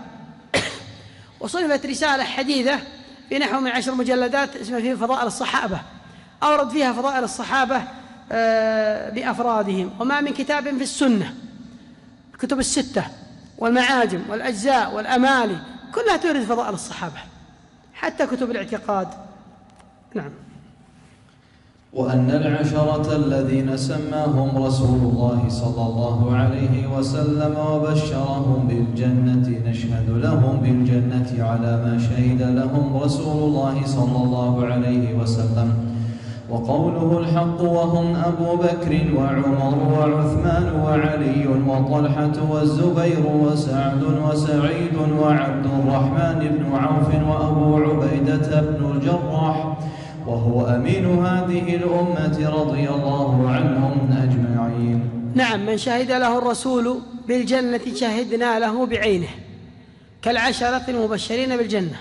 وصنفت رسالة حديثة في نحو من 10 مجلدات اسمها فيه فضائل الصحابة، أورد فيها فضائل الصحابة بأفرادهم. وما من كتاب في السنة، الكتب الستة والمعاجم والأجزاء والأمالي كلها تورد فضائل الصحابة، حتى كتب الاعتقاد. نعم. وأن العشرة الذين سماهم رسول الله صلى الله عليه وسلم وبشرهم بالجنة نشهد لهم بالجنة على ما شهد لهم رسول الله صلى الله عليه وسلم. وقوله الحق وهم أبو بكر وعمر وعثمان وعلي وطلحة والزبير وسعد وسعيد وعبد الرحمن بن عوف وأبو عبيدة بن الجراح، وهو أمين هذه الأمة رضي الله عنهم أجمعين. نعم، من شهد له الرسول بالجنة شهدنا له بعينه كالعشرة المبشرين بالجنة،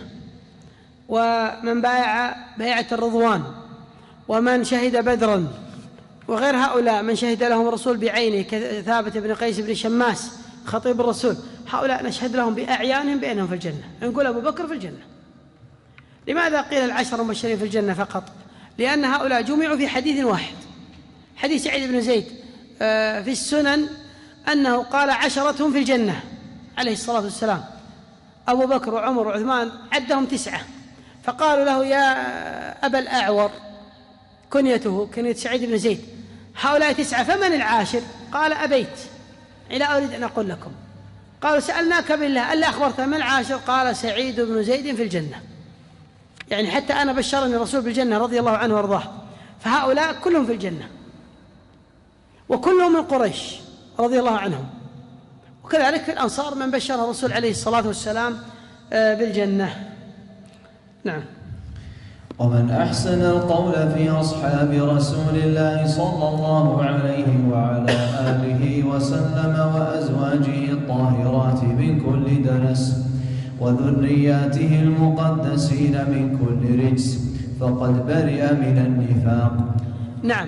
ومن بايع بيعة الرضوان، ومن شهد بدرا، وغير هؤلاء من شهد لهم الرسول بعينه كثابت بن قيس بن شماس خطيب الرسول، هؤلاء نشهد لهم بأعيانهم بأنهم في الجنة. نقول أبو بكر في الجنة. لماذا قيل العشر المبشرين في الجنة فقط؟ لأن هؤلاء جمعوا في حديث واحد، حديث سعيد بن زيد في السنن أنه قال 10 في الجنة عليه الصلاة والسلام، أبو بكر وعمر وعثمان عدهم 9، فقالوا له يا أبا الأعور، كنيته كنية سعيد بن زيد، هؤلاء 9 فمن العاشر؟ قال أبيت، لا أريد أن أقول لكم. قالوا سألناك بالله ألا أخبرت من العاشر؟ قال سعيد بن زيد في الجنة. يعني حتى أنا بشرني الرسول بالجنة رضي الله عنه وارضاه. فهؤلاء كلهم في الجنة، وكلهم من قريش رضي الله عنهم. وكذلك في الأنصار من بشر الرسول عليه الصلاة والسلام بالجنة. نعم. ومن أحسن القول في أصحاب رسول الله صلى الله عليه وعلى آله وسلم وأزواجه الطاهرات من كل دنس وذرياته المقدسين من كل رجس فقد برئ من النفاق. نعم،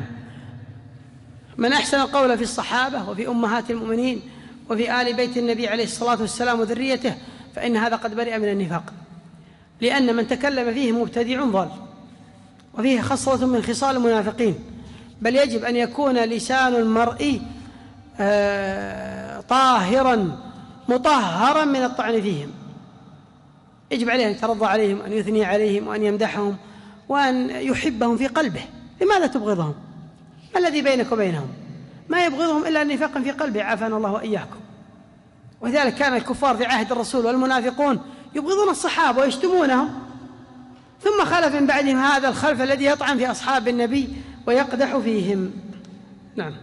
من أحسن القول في الصحابة وفي أمهات المؤمنين وفي آل بيت النبي عليه الصلاة والسلام وذريته فإن هذا قد برئ من النفاق، لأن من تكلم فيه مبتدع ضال، وفيه خصلة من خصال المنافقين. بل يجب أن يكون لسان المرء طاهرا مطهرا من الطعن فيهم. يجب عليه أن يترضى عليهم وأن يثني عليهم وأن يمدحهم وأن يحبهم في قلبه. لماذا تبغضهم؟ ما الذي بينك وبينهم؟ ما يبغضهم إلا نفاقا في قلبه، عافانا الله وإياكم. وذلك كان الكفار في عهد الرسول والمنافقون يبغضون الصحابة ويشتمونهم، ثم خلف من بعدهم هذا الخلف الذي يطعن في أصحاب النبي ويقدح فيهم. نعم.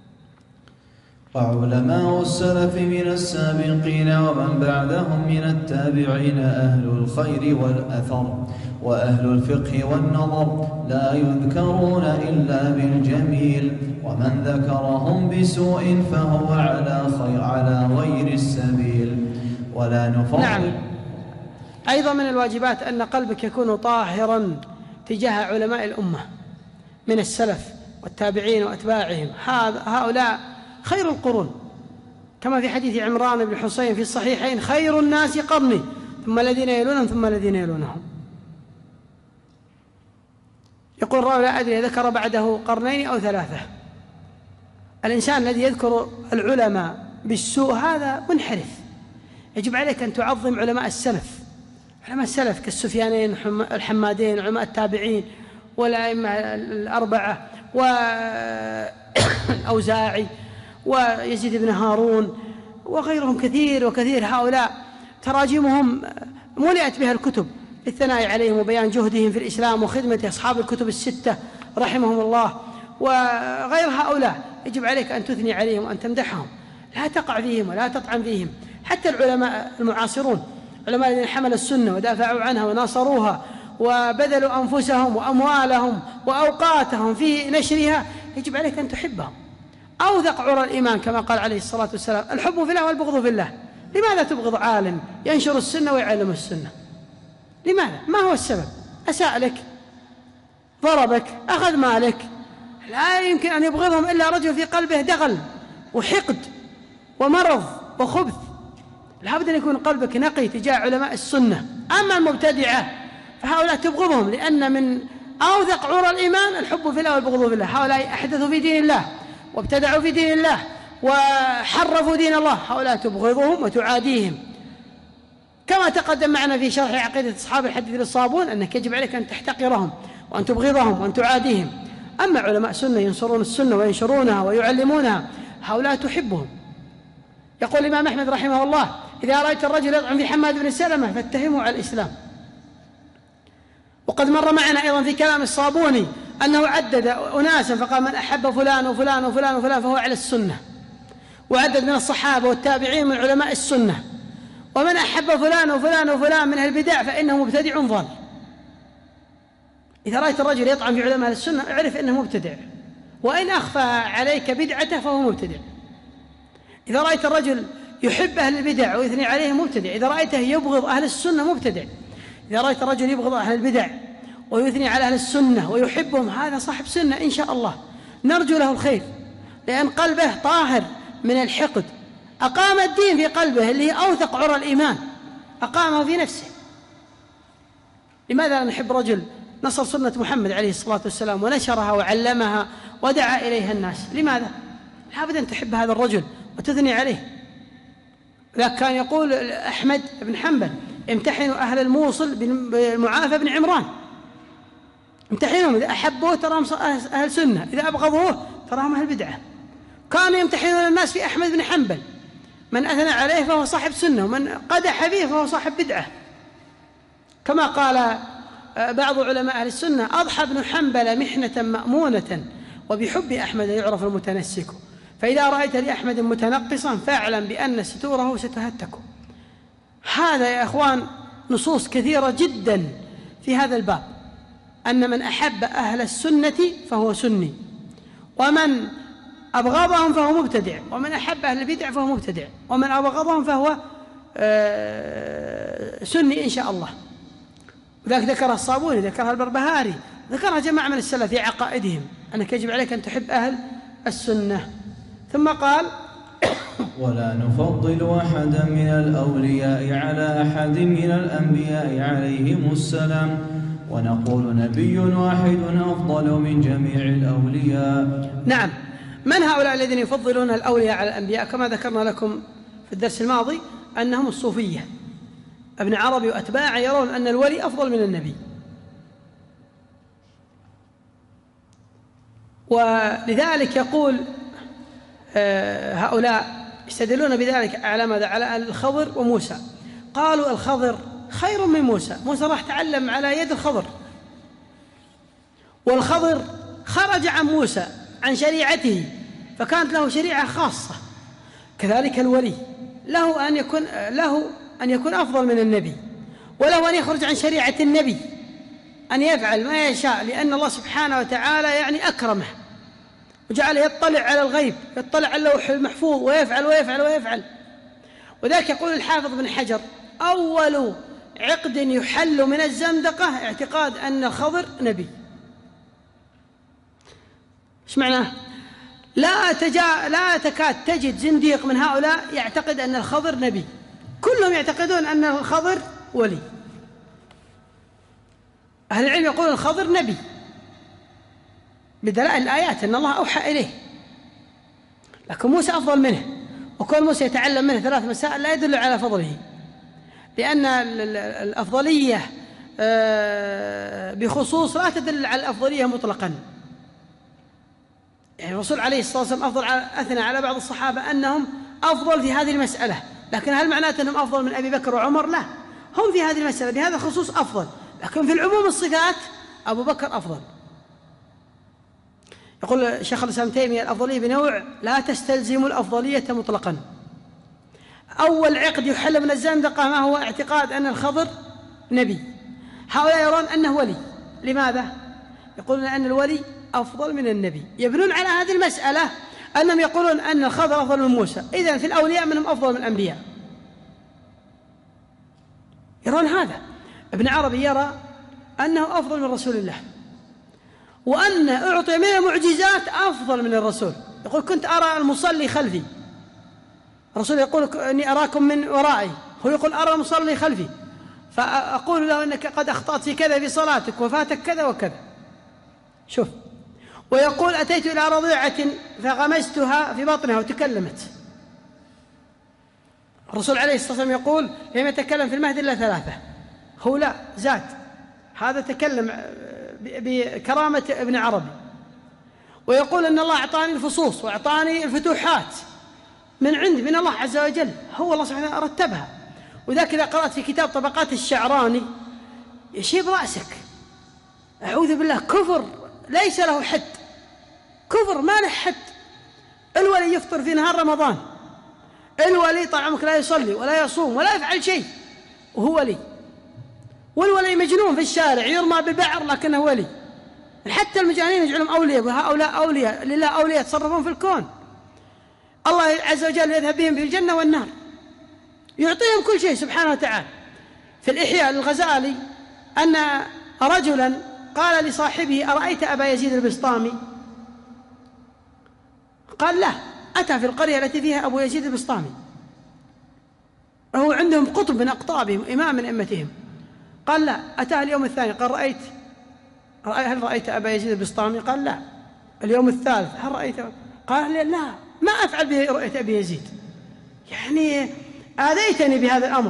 وعلماء السلف من السابقين ومن بعدهم من التابعين أهل الخير والأثر وأهل الفقه والنظر لا يذكرون إلا بالجميل، ومن ذكرهم بسوء فهو على غير السبيل ولا نفضل. نعم. أيضا من الواجبات أن قلبك يكون طاهرا تجاه علماء الأمة من السلف والتابعين وأتباعهم، هؤلاء خير القرون، كما في حديث عمران بن حسين في الصحيحين: خير الناس قرني ثم الذين يلونهم ثم الذين يلونهم. يقول الراوي: لا أدري ذكر بعده قرنين أو ثلاثة. الإنسان الذي يذكر العلماء بالسوء هذا منحرف. يجب عليك أن تعظم علماء السلف، علماء السلف كالسفيانين الحمادين، علماء التابعين والأئمة الأربعة والأوزاعي ويزيد بن هارون وغيرهم كثير وكثير. هؤلاء تراجمهم ملئت بها الكتب للثناء عليهم وبيان جهدهم في الإسلام وخدمة أصحاب الكتب الستة رحمهم الله. وغير هؤلاء يجب عليك أن تثني عليهم وأن تمدحهم، لا تقع فيهم ولا تطعن فيهم. حتى العلماء المعاصرون، علماء الذين حملوا السنة ودافعوا عنها وناصروها وبذلوا أنفسهم وأموالهم وأوقاتهم في نشرها، يجب عليك أن تحبهم. أوثق عرى الإيمان كما قال عليه الصلاة والسلام: الحب في الله والبغض في الله. لماذا تبغض عالم ينشر السنة ويعلم السنة؟ لماذا؟ ما هو السبب؟ أساء لك، ضربك، أخذ مالك. لا يمكن أن يبغضهم إلا رجل في قلبه دغل وحقد ومرض وخبث. لابد أن يكون قلبك نقي تجاه علماء السنة. أما المبتدعة فهؤلاء تبغضهم، لأن من أوثق عرى الإيمان الحب في الله والبغض في الله. هؤلاء أحدثوا في دين الله وابتدعوا في دين الله وحرفوا دين الله، هؤلاء تبغضهم وتعاديهم. كما تقدم معنا في شرح عقيدة أصحاب الحديث للصابون أنك يجب عليك أن تحتقرهم وأن تبغضهم وأن تعاديهم. أما علماء سنة ينصرون السنة وينشرونها ويعلمونها، هؤلاء تحبهم. يقول الإمام أحمد رحمه الله: إذا رأيت الرجل يطعن في حماد بن سلمة فاتهمه على الإسلام. وقد مر معنا أيضا في كلام الصابوني أنه عدد أناسا فقال: من أحب فلان وفلان وفلان وفلان فهو على السنة. وعدد من الصحابة والتابعين من علماء السنة. ومن أحب فلان وفلان وفلان من أهل البدع فإنه مبتدع ضال. إذا رأيت الرجل يطعن في علماء السنة اعرف أنه مبتدع، وإن أخفى عليك بدعته فهو مبتدع. إذا رأيت الرجل يحب أهل البدع ويثني عليهم مبتدع. إذا رأيته يبغض أهل السنة مبتدع. إذا رأيت الرجل يبغض أهل البدع ويثني على أهل السنة ويحبهم، هذا صاحب سنة إن شاء الله، نرجو له الخير، لأن قلبه طاهر من الحقد. أقام الدين في قلبه اللي هي أوثق عرى الإيمان، أقامه في نفسه. لماذا لا نحب رجل نصر سنة محمد عليه الصلاة والسلام ونشرها وعلمها ودعا إليها الناس؟ لماذا؟ لابد أن تحب هذا الرجل وتثني عليه. لذلك كان يقول أحمد بن حنبل: امتحنوا أهل الموصل بالمعافى بن عمران، امتحنهم، إذا أحبوه تراهم أهل سنة، إذا أبغضوه تراهم أهل بدعة. كانوا يمتحنون الناس في أحمد بن حنبل: من أثنى عليه فهو صاحب سنة، ومن قدح فيه فهو صاحب بدعة. كما قال بعض علماء أهل السنة: أضحى ابن حنبل محنة مأمونة، وبحب أحمد يعرف المتنسك. فإذا رأيت لأحمد متنقصا فاعلم بأن ستوره ستهتك. هذا يا أخوان نصوص كثيرة جدا في هذا الباب، أن من أحب أهل السنة فهو سني، ومن أبغضهم فهو مبتدع، ومن أحب أهل البدع فهو مبتدع، ومن أبغضهم فهو سني إن شاء الله. وذلك ذكرها الصابوني، ذكرها البربهاري، ذكرها جماعة من السلف في عقائدهم، أنك يجب عليك أن تحب أهل السنة. ثم قال: ولا نفضل أحدا من الأولياء على أحد من الأنبياء عليهم السلام، ونقول نبي واحد أفضل من جميع الأولياء. نعم، من هؤلاء الذين يفضلون الأولياء على الأنبياء؟ كما ذكرنا لكم في الدرس الماضي أنهم الصوفية. ابن عربي وأتباعه يرون أن الولي أفضل من النبي، ولذلك يقول هؤلاء يستدلون بذلك على ماذا؟ على الخضر وموسى. قالوا الخضر خير من موسى، موسى راح تعلم على يد الخضر، والخضر خرج عن موسى عن شريعته فكانت له شريعة خاصة. كذلك الولي له أن يكون أفضل من النبي، وله أن يخرج عن شريعة النبي، أن يفعل ما يشاء، لأن الله سبحانه وتعالى يعني أكرمه وجعله يطلع على الغيب، يطلع على اللوح المحفوظ ويفعل ويفعل ويفعل. وذلك يقول الحافظ بن حجر: أول عقد يحل من الزندقة اعتقاد أن الخضر نبي. ايش معناه؟ لا تكاد تجد زنديق من هؤلاء يعتقد أن الخضر نبي، كلهم يعتقدون أن الخضر ولي. أهل العلم يقولون الخضر نبي بدلائل الآيات أن الله أوحى إليه، لكن موسى أفضل منه، وكون موسى يتعلم منه 3 مسائل لا يدل على فضله، لأن الأفضلية بخصوص لا تدل على الأفضلية مطلقا. يعني الرسول عليه الصلاة والسلام أثنى على بعض الصحابة أنهم أفضل في هذه المسألة، لكن هل معناته أنهم أفضل من أبي بكر وعمر؟ لا، هم في هذه المسألة بهذا الخصوص أفضل، لكن في العموم الصفات أبو بكر أفضل. يقول شيخ الإسلام ابن تيمية: الأفضلية بنوع لا تستلزم الأفضلية مطلقا. أول عقد يحل من الزندقة ما هو؟ اعتقاد أن الخضر نبي. هؤلاء يرون أنه ولي. لماذا؟ يقولون أن الولي أفضل من النبي، يبنون على هذه المسألة أنهم يقولون أن الخضر أفضل من موسى، إذن في الأولياء منهم أفضل من الأنبياء. يرون هذا. ابن عربي يرى أنه أفضل من رسول الله، وأن أعطي من المعجزات أفضل من الرسول. يقول: كنت أرى المصلي خلفي، الرسول يقول: إني أراكم من ورائي، هو يقول: أرى المصلي خلفي، فأقول له: إنك قد أخطأت في كذا في صلاتك وفاتك كذا وكذا. شوف. ويقول: أتيت إلى رضيعة فغمزتها في بطنها وتكلمت. الرسول عليه الصلاة والسلام يقول: لم يتكلم في المهد إلا 3، هو لا زاد، هذا تكلم بكرامة ابن عربي. ويقول أن الله أعطاني الفصوص وأعطاني الفتوحات من الله عز وجل، هو الله سبحانه وتعالى رتبها. وذاك إذا قرأت في كتاب طبقات الشعراني يشيب رأسك. أعوذ بالله، كفر ليس له حد، كفر ما له حد. الولي يفطر في نهار رمضان، الولي طعمك لا يصلي ولا يصوم ولا يفعل شيء وهو ولي، والولي مجنون في الشارع يرمى ببعر لكنه ولي. حتى المجانين يجعلهم أولياء، وهؤلاء أولياء لله، أولياء يتصرفون في الكون، الله عز وجل يذهب بهم في الجنة والنار، يعطيهم كل شيء سبحانه وتعالى. في الإحياء للغزالي أن رجلا قال لصاحبه: أرأيت أبا يزيد البسطامي؟ قال: لا. أتى في القرية التي فيها أبو يزيد البسطامي، وهو عندهم قطب من أقطابهم، إمام من أئمتهم. قال: لا. أتاه اليوم الثاني قال: هل رأيت أبا يزيد البسطامي؟ قال: لا. اليوم الثالث: هل رأيت؟ قال: لا، ما أفعل به رؤية أبي يزيد، يعني آذيتني بهذا الأمر.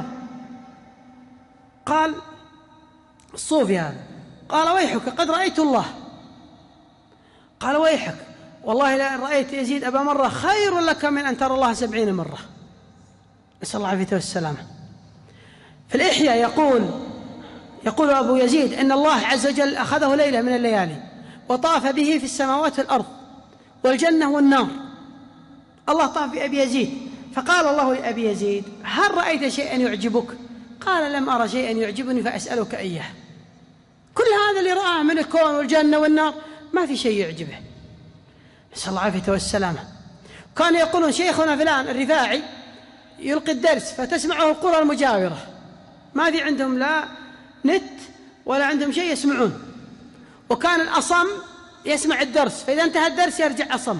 قال الصوفي هذا، قال: ويحك قد رأيت الله. قال: ويحك والله لأن رأيت يزيد أبا مرة خير لك من أن ترى الله 70 مرة، نسأل الله العافية والسلامة. في الإحياء يقول أبو يزيد إن الله عز وجل أخذه ليلة من الليالي وطاف به في السماوات والأرض والجنة والنار. الله طاف بأبي يزيد، فقال الله لأبي يزيد: هل رأيت شيئا يعجبك؟ قال: لم أرى شيئا يعجبني فأسألك إياه. كل هذا اللي رآه من الكون والجنة والنار ما في شيء يعجبه، نسأل الله العافية والسلامة. كانوا يقولون: شيخنا فلان الرفاعي يلقي الدرس فتسمعه القرى المجاورة، ما في عندهم لا نت ولا عندهم شيء يسمعون، وكان الأصم يسمع الدرس، فإذا انتهى الدرس يرجع أصم،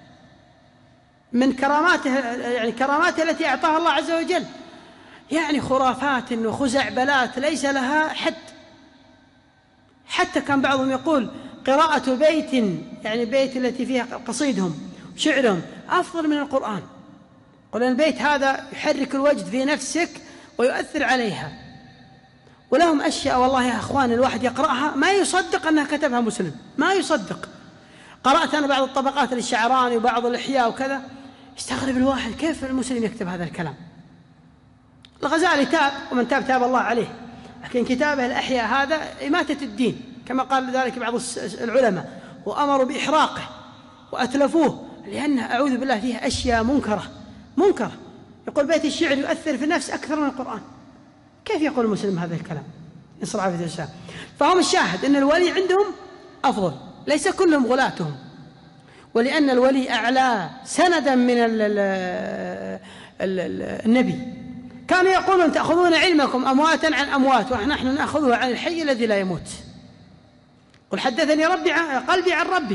من كراماته، يعني كراماته التي أعطاها الله عز وجل، يعني خرافات وخزعبلات ليس لها حد. حتى كان بعضهم يقول: قراءة بيت، يعني بيت التي فيها قصيدهم، شعرهم أفضل من القرآن. قل البيت هذا يحرك الوجد في نفسك ويؤثر عليها. ولهم أشياء والله يا أخوان الواحد يقرأها ما يصدق أنها كتبها مسلم، ما يصدق. قرأت أنا بعض الطبقات للشعراني وبعض الإحياء وكذا، يستغرب الواحد كيف المسلم يكتب هذا الكلام. الغزالي تاب، ومن تاب تاب الله عليه، لكن كتابه الأحياء هذا إماتة الدين كما قال ذلك بعض العلماء، وأمروا بإحراقه وأتلفوه، لأنه أعوذ بالله فيه أشياء منكرة. يقول بيت الشعر يؤثر في النفس أكثر من القرآن. كيف يقول المسلم هذا الكلام؟ نسأل الله العافية والسلامة. فهم الشاهد أن الولي عندهم أفضل، ليس كلهم غلاتهم، ولأن الولي أعلى سندا من النبي. كانوا يقولون تأخذون علمكم أمواتا عن أموات ونحن نأخذه عن الحي الذي لا يموت. قل حدثني قلبي عن ربي،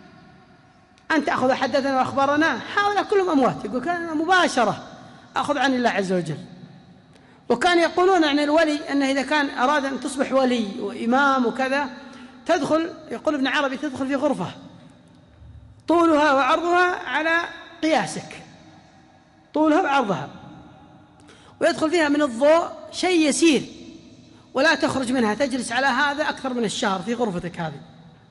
أن تأخذ حدثنا وأخبرنا، هؤلاء كلهم أموات. يقول كان مباشرة أخذ عن الله عز وجل. وكان يقولون عن الولي أنه إذا كان أراد أن تصبح ولي وإمام وكذا تدخل، يقول ابن عربي تدخل في غرفة طولها وعرضها على قياسك، طولها وعرضها، ويدخل فيها من الضوء شيء يسير ولا تخرج منها، تجلس على هذا أكثر من الشهر في غرفتك هذه،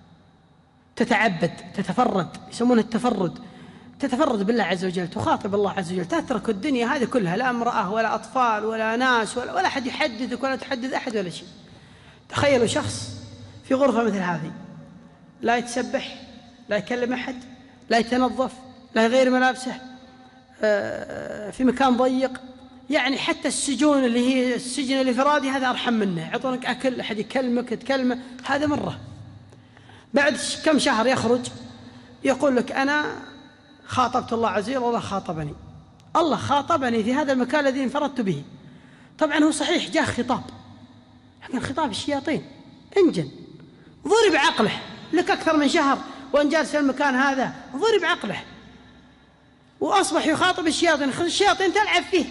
تتعبد تتفرد، يسمونه التفرد، تتفرد بالله عز وجل، تخاطب الله عز وجل، تترك الدنيا هذه كلها، لا امرأة ولا أطفال ولا ناس ولا أحد يحدثك ولا تحدث أحد ولا شيء. تخيلوا شخص في غرفة مثل هذه لا يتسبح، لا يكلم أحد، لا يتنظف، لا يغير ملابسه، في مكان ضيق، يعني حتى السجون اللي هي السجن الانفرادي هذا أرحم منه، يعطونك أكل، أحد يكلمك تكلمه، هذا مرة. بعد كم شهر يخرج يقول لك أنا خاطبت الله عز وجل والله خاطبني، الله خاطبني في هذا المكان الذي انفردت به. طبعا هو صحيح جاء خطاب، لكن خطاب الشياطين انجن، ضرب عقله لك أكثر من شهر وأن جالس في المكان هذا، ضرب عقله وأصبح يخاطب الشياطين، الشياطين تلعب فيه.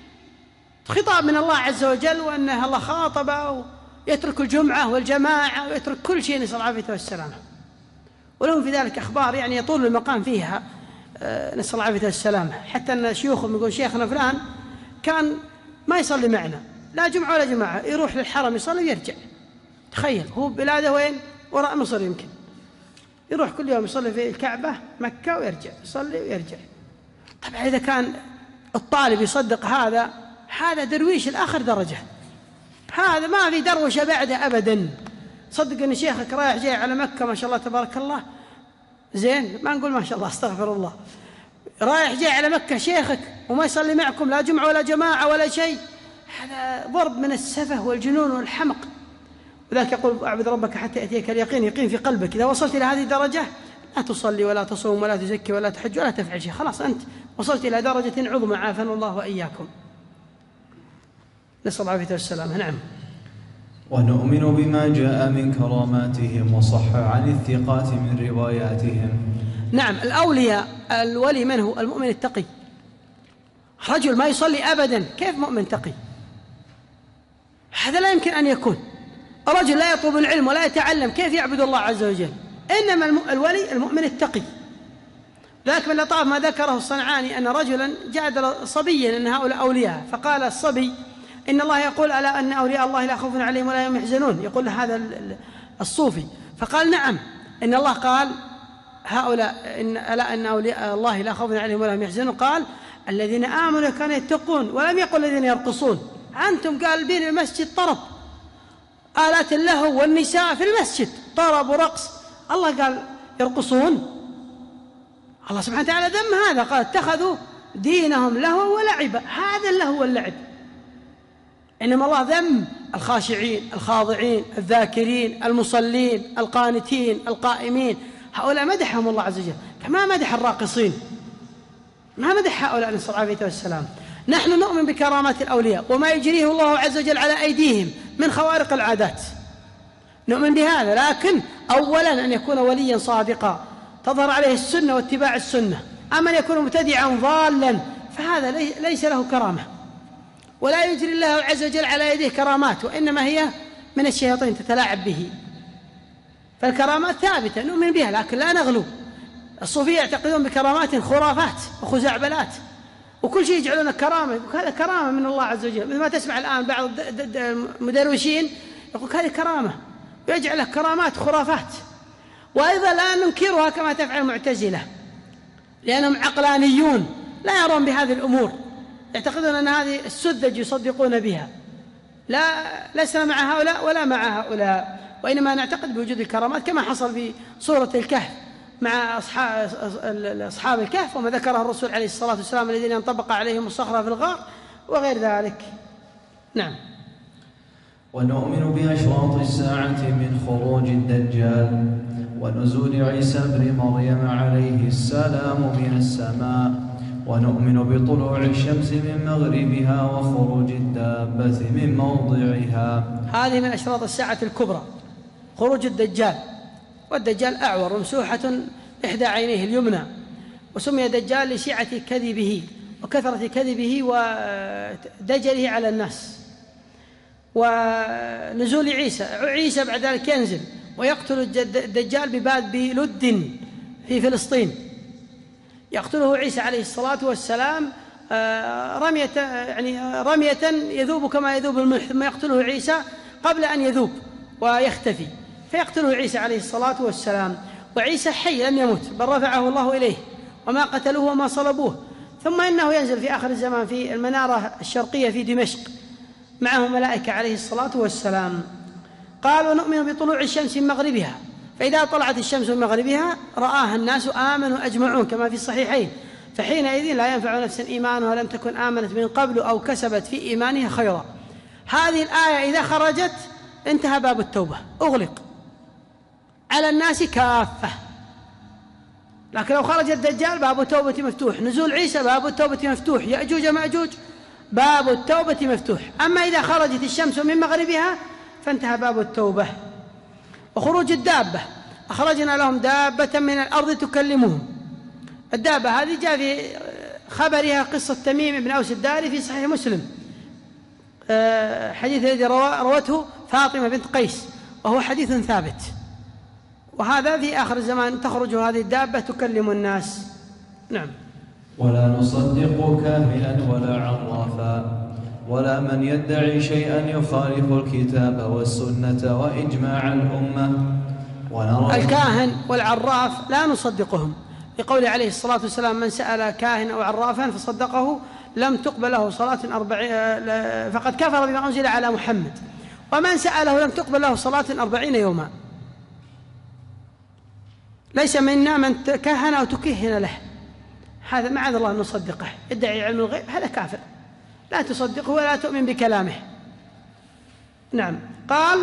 خطاب من الله عز وجل وأنه الله خاطبه، ويترك الجمعة والجماعة ويترك كل شيء، نسأل الله العافية والسلامة. ولهم في ذلك أخبار يعني يطول المقام فيها، نسأل الله العافية والسلامة. حتى أن شيوخهم يقول شيخنا فلان كان ما يصلي معنا لا جمعة ولا جماعة، يروح للحرم يصلي ويرجع. تخيل هو بلاده وين؟ وراء مصر، يمكن يروح كل يوم يصلي في الكعبة مكة ويرجع، يصلي ويرجع. طبعا إذا كان الطالب يصدق هذا درويش الآخر درجة، هذا ما في دروشة بعده أبدا. صدق أن شيخك رايح جاي على مكة ما شاء الله تبارك الله، زين ما نقول ما شاء الله استغفر الله، رايح جاي على مكة شيخك وما يصلي معكم لا جمعة ولا جماعة ولا شيء، هذا ضرب من السفه والجنون والحمق. وذلك يقول اعبد ربك حتى يأتيك اليقين، يقين في قلبك. إذا وصلت إلى هذه الدرجة لا تصلي ولا تصوم ولا تزكي ولا تحج ولا تفعل شيء، خلاص أنت وصلت إلى درجة عظمى، عافانا الله وإياكم، نسأل الله العافية والسلامة. نعم. ونؤمن بما جاء من كراماتهم وصح عن الثقات من رواياتهم. نعم. الأولياء الولي من هو؟ المؤمن التقي. رجل ما يصلي أبدا كيف مؤمن تقي؟ هذا لا يمكن أن يكون. رجل لا يطلب العلم ولا يتعلم كيف يعبد الله عز وجل؟ إنما الولي المؤمن التقي. لكن من لطاف ما ذكره الصنعاني أن رجلا جادل صبيا أن هؤلاء أولياء، فقال الصبي إن الله يقول ألا أن أولياء الله لا خوف عليهم ولا هم يحزنون، يقول له هذا الصوفي، فقال نعم إن الله قال هؤلاء ألا أن أولياء الله لا خوف عليهم ولا هم يحزنون، قال الذين آمنوا كانوا يتقون، ولم يقل الذين يرقصون. أنتم قال بين المسجد طرب، آلات اللهو والنساء في المسجد طرب ورقص، الله قال يرقصون. الله سبحانه وتعالى ذم هذا، قال اتخذوا دينهم لهوا ولعبا، هذا اللهو واللعب. إنما الله ذم الخاشعين الخاضعين الذاكرين المصلين القانتين القائمين، هؤلاء مدحهم الله عز وجل، كما مدح الراقصين، ما مدح هؤلاء، نسأل الله العافية والسلام. نحن نؤمن بكرامات الأولياء وما يجريه الله عز وجل على أيديهم من خوارق العادات، نؤمن بهذا، لكن أولا أن يكون وليا صادقا تظهر عليه السنة واتباع السنة. أما أن يكون مبتدعا ضالا فهذا ليس له كرامة، ولا يجري الله عز وجل على يديه كرامات، وإنما هي من الشياطين تتلاعب به. فالكرامات ثابتة نؤمن بها، لكن لا نغلو الصوفية يعتقدون بكرامات خرافات وخزعبلات، وكل شيء يجعلونه كرامة، هذا كرامة من الله عز وجل. مثل ما تسمع الآن بعض المدروشين يقول هذه كرامة، ويجعله كرامات خرافات. وأيضا لا ننكرها كما تفعل المعتزلة، لأنهم عقلانيون لا يرون بهذه الأمور، يعتقدون أن هذه السذج يصدقون بها. لا، لسنا مع هؤلاء ولا مع هؤلاء، وإنما نعتقد بوجود الكرامات كما حصل في سورة الكهف مع أصحاب الكهف، وما ذكره الرسول عليه الصلاة والسلام الذين انطبق عليهم الصخرة في الغار وغير ذلك. نعم. ونؤمن بأشراط الساعة من خروج الدجال ونزول عيسى بن مريم عليه السلام من السماء، ونؤمن بطلوع الشمس من مغربها وخروج الدابة من موضعها. هذه من أشراط الساعة الكبرى، خروج الدجال. والدجال أعور ومسوحة إحدى عينيه اليمنى، وسمي دجال لشيعة كذبه وكثرة كذبه ودجله على الناس. ونزول عيسى بعد ذلك ينزل ويقتل الدجال بباب لد في فلسطين، يقتله عيسى عليه الصلاة والسلام رمية يذوب كما يذوب الملح، ثم يقتله عيسى قبل أن يذوب ويختفي، فيقتله عيسى عليه الصلاة والسلام. وعيسى حي لم يمت، بل رفعه الله إليه، وما قتلوه وما صلبوه. ثم إنه ينزل في آخر الزمان في المنارة الشرقية في دمشق معه ملائكة عليه الصلاة والسلام. قالوا نؤمن بطلوع الشمس من مغربها، فإذا طلعت الشمس من مغربها رآها الناس آمنوا أجمعون كما في الصحيحين، فحينئذ لا ينفع نفسا إيمانها لم تكن آمنت من قبل أو كسبت في إيمانها خيرا. هذه الآية إذا خرجت انتهى باب التوبة، أغلق على الناس كافة. لكن لو خرج الدجال باب التوبة مفتوح، نزول عيسى باب التوبة مفتوح، يأجوج مأجوج باب التوبة مفتوح. أما إذا خرجت الشمس من مغربها فانتهى باب التوبة. وخروج الدابة، أخرجنا لهم دابة من الأرض تكلمهم. الدابة هذه جاء في خبرها قصة تميم بن أوس الداري في صحيح مسلم، حديث الذي روته فاطمة بنت قيس، وهو حديث ثابت. وهذا في آخر الزمان تخرج هذه الدابة تكلم الناس. نعم. ولا نصدق كاهنا ولا عرافا ولا من يدعي شيئا يخالف الكتاب والسنة وإجماع الأمة. الكاهن والعراف لا نصدقهم، لقوله عليه الصلاة والسلام من سأل كاهن أو عرافا فصدقه لم تقبل له صلاة 40 فقد كفر بما أنزل على محمد، ومن سأله لم تقبل له صلاة 40 يوما. ليس منا من كهن أو تكهن له، هذا معاذ الله أن نصدقه، يدعي علم الغيب، هذا كافر، لا تصدقه ولا تؤمن بكلامه. نعم. قال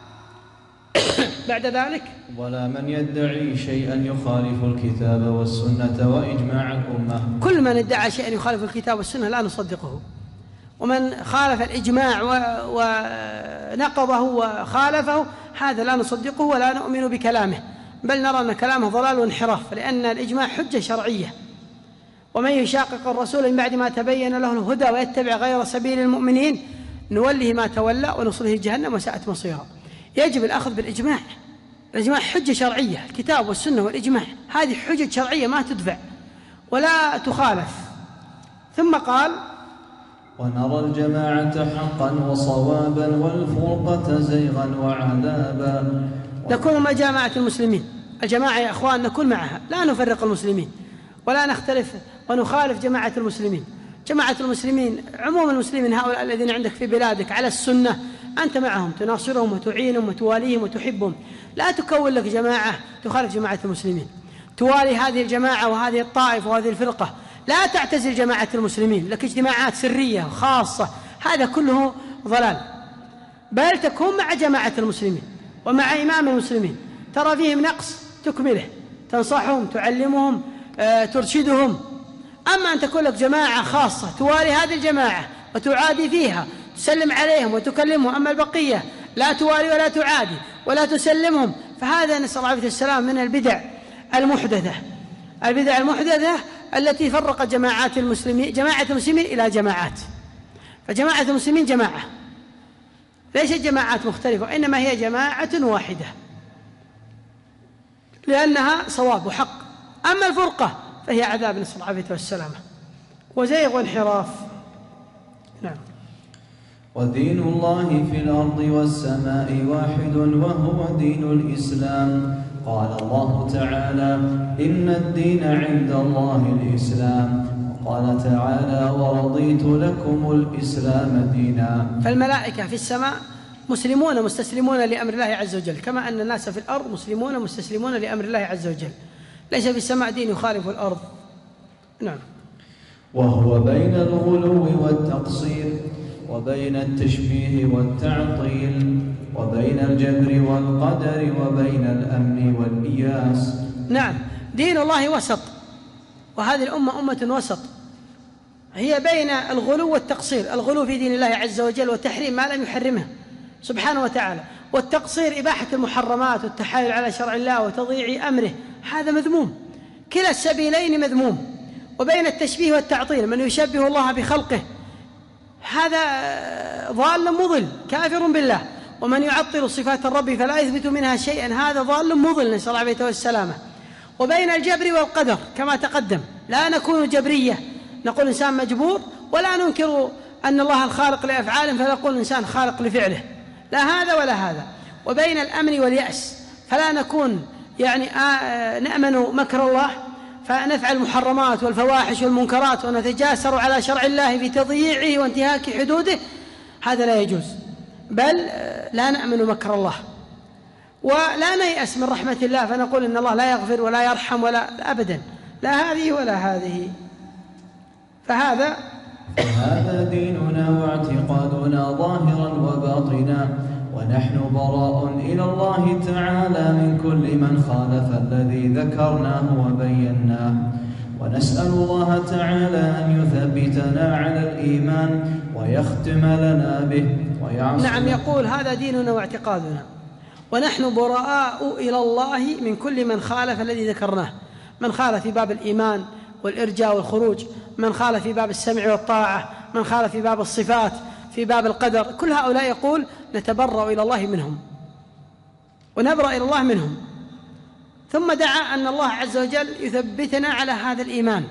بعد ذلك ولا من يدعي شيئا يخالف الكتاب والسنة وإجماع الأمة. كل من ادعى شيئا يخالف الكتاب والسنة لا نصدقه، ومن خالف الإجماع ونقضه وخالفه هذا لا نصدقه ولا نؤمن بكلامه، بل نرى أن كلامه ضلال وانحراف، لأن الإجماع حجة شرعية. ومن يشاقق الرسول من بعد ما تبين له الهدى ويتبع غير سبيل المؤمنين نوله ما تولى ونصله جهنم وساءت مصيرا. يجب الأخذ بالإجماع، الإجماع حجة شرعية، الكتاب والسنة والإجماع هذه حجة شرعية ما تدفع ولا تخالف. ثم قال ونرى الجماعة حقا وصوابا والفرقة زيغا وعذابا. نكون مع جماعة المسلمين، الجماعة يا أخوان نكون معها، لا نفرق المسلمين ولا نختلف ونخالف جماعة المسلمين. جماعة المسلمين عموم المسلمين هؤلاء الذين عندك في بلادك على السنة أنت معهم، تناصرهم وتعينهم وتواليهم وتحبهم. لا تكون لك جماعة تخالف جماعة المسلمين، توالي هذه الجماعة وهذه الطائفة وهذه الفرقة. لا تعتزل جماعة المسلمين، لك اجتماعات سرية خاصة، هذا كله ضلال. بل تكون مع جماعة المسلمين ومع إمام المسلمين، ترى فيهم نقص تكمله، تنصحهم، تعلمهم، ترشدهم. أما أن تكون لك جماعة خاصة توالي هذه الجماعة وتعادي فيها، تسلم عليهم وتكلمهم، أما البقية لا توالي ولا تعادي ولا تسلمهم، فهذا نسأل الله السلام من البدع المحدثة، البدع المحدثة التي فرقت جماعات المسلمين، جماعة المسلمين إلى جماعات. فجماعة المسلمين جماعة ليست جماعات مختلفة، وإنما هي جماعة واحدة، لأنها صواب وحق أما الفرقة فهي عذاب، نسأل الله العافية والسلامة، وزيغ وانحراف. نعم. ودين الله في الأرض والسماء واحد وهو دين الإسلام. قال الله تعالى: إن الدين عند الله الإسلام. وقال تعالى: ورضيت لكم الإسلام دينا. فالملائكة في السماء مسلمون مستسلمون لأمر الله عز وجل، كما أن الناس في الأرض مسلمون مستسلمون لأمر الله عز وجل، ليس في السماء دين يخالف الأرض. نعم. وهو بين الغلو والتقصير، وبين التشبيه والتعطيل، وبين الجبر والقدر، وبين الأمن والإياس. نعم، دين الله وسط، وهذه الأمة أمة وسط، هي بين الغلو والتقصير. الغلو في دين الله عز وجل وتحريم ما لم يحرمه سبحانه وتعالى، والتقصير إباحة المحرمات والتحايل على شرع الله وتضييع أمره، هذا مذموم، كلا السبيلين مذموم. وبين التشبيه والتعطيل، من يشبه الله بخلقه هذا ضال مضل كافر بالله، ومن يعطل صفات الرب فلا يثبت منها شيئا هذا ضال مضل، نسأل الله العافية والسلامة. وبين الجبر والقدر كما تقدم، لا نكون جبرية نقول إنسان مجبور، ولا ننكر أن الله الخالق لأفعاله فنقول إنسان خالق لفعله، لا هذا ولا هذا. وبين الأمن واليأس، فلا نكون نأمن مكر الله فنفعل المحرمات والفواحش والمنكرات ونتجاسر على شرع الله في تضييعه وانتهاك حدوده، هذا لا يجوز، بل لا نأمن مكر الله، ولا نيأس من رحمة الله فنقول إن الله لا يغفر ولا يرحم ولا أبدا، لا هذه ولا هذه. فهذا ديننا واعتقادنا ظاهرا وباطنا، ونحن براء إلى الله تعالى من كل من خالف الذي ذكرناه وبيناه، ونسأل الله تعالى أن يثبتنا على الإيمان ويختم لنا به ويعصمنا. نعم، يقول هذا ديننا واعتقادنا، ونحن براء إلى الله من كل من خالف الذي ذكرناه، من خالف في باب الإيمان والإرجاء والخروج، من خالف في باب السمع والطاعة، من خالف في باب الصفات، في باب القدر، كل هؤلاء يقول نتبرأ إلى الله منهم ونبرأ إلى الله منهم. ثم دعا أن الله عز وجل يثبتنا على هذا الإيمان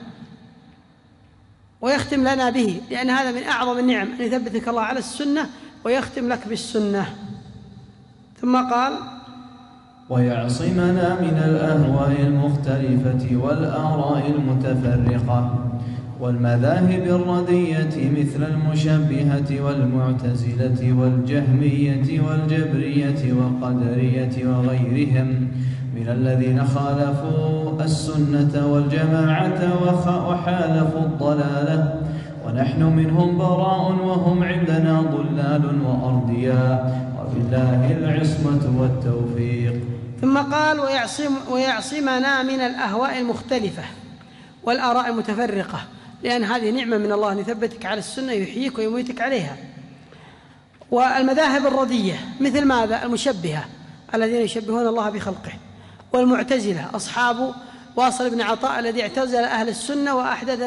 ويختم لنا به، لأن هذا من أعظم النعم أن يثبتك الله على السنة ويختم لك بالسنة. ثم قال: ويعصمنا من الأهواء المختلفة والآراء المتفرقة والمذاهب الردية مثل المشبهة والمعتزلة والجهمية والجبرية والقدرية وغيرهم من الذين خالفوا السنة والجماعة وحالفوا الضلالة، ونحن منهم براء وهم عندنا ضلال وأرضياء، وبالله العصمة والتوفيق. ثم قال: ويعصمنا من الأهواء المختلفة والآراء المتفرقة، لأن هذه نعمة من الله أن يثبتك على السنة يحييك ويميتك عليها. والمذاهب الردية مثل ماذا؟ المشبهة الذين يشبهون الله بخلقه، والمعتزلة أصحاب واصل بن عطاء الذي اعتزل أهل السنة وأحدث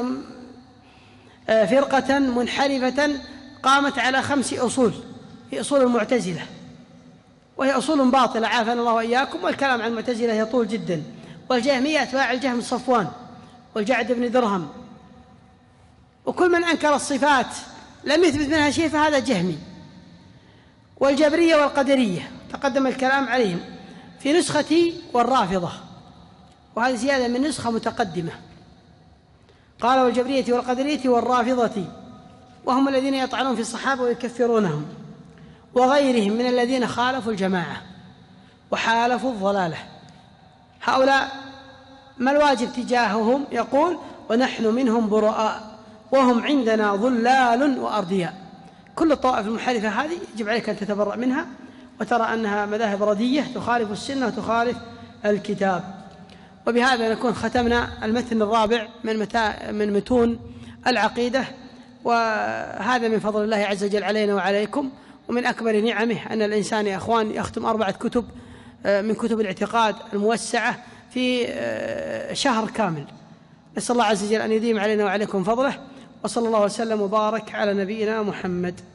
فرقة منحرفة قامت على 5 أصول، هي أصول المعتزلة، وهي أصول باطلة عافانا الله وإياكم، والكلام عن المعتزلة يطول جدا. والجهمية أتباع الجهم صفوان والجعد بن درهم، وكل من أنكر الصفات لم يثبت منها شيء فهذا جهمي. والجبرية والقدرية تقدم الكلام عليهم في نسختي، والرافضة، وهذه زيادة من نسخة متقدمة. قال: والجبرية والقدرية والرافضة، وهم الذين يطعنون في الصحابة ويكفرونهم، وغيرهم من الذين خالفوا الجماعة وحالفوا الضلالة. هؤلاء ما الواجب تجاههم؟ يقول: ونحن منهم براء وهم عندنا ضلال وأرضياء. كل الطوائف المنحرفة هذه يجب عليك أن تتبرأ منها وترى أنها مذاهب ردية تخالف السنة وتخالف الكتاب. وبهذا نكون ختمنا المتن الرابع من متون العقيدة، وهذا من فضل الله عز وجل علينا وعليكم، ومن أكبر نعمه أن الإنسان يا أخوان يختم 4 كتب من كتب الاعتقاد الموسعة في شهر كامل. نسأل الله عز وجل أن يديم علينا وعليكم فضله، وصلى الله وسلم وبارك على نبينا محمد.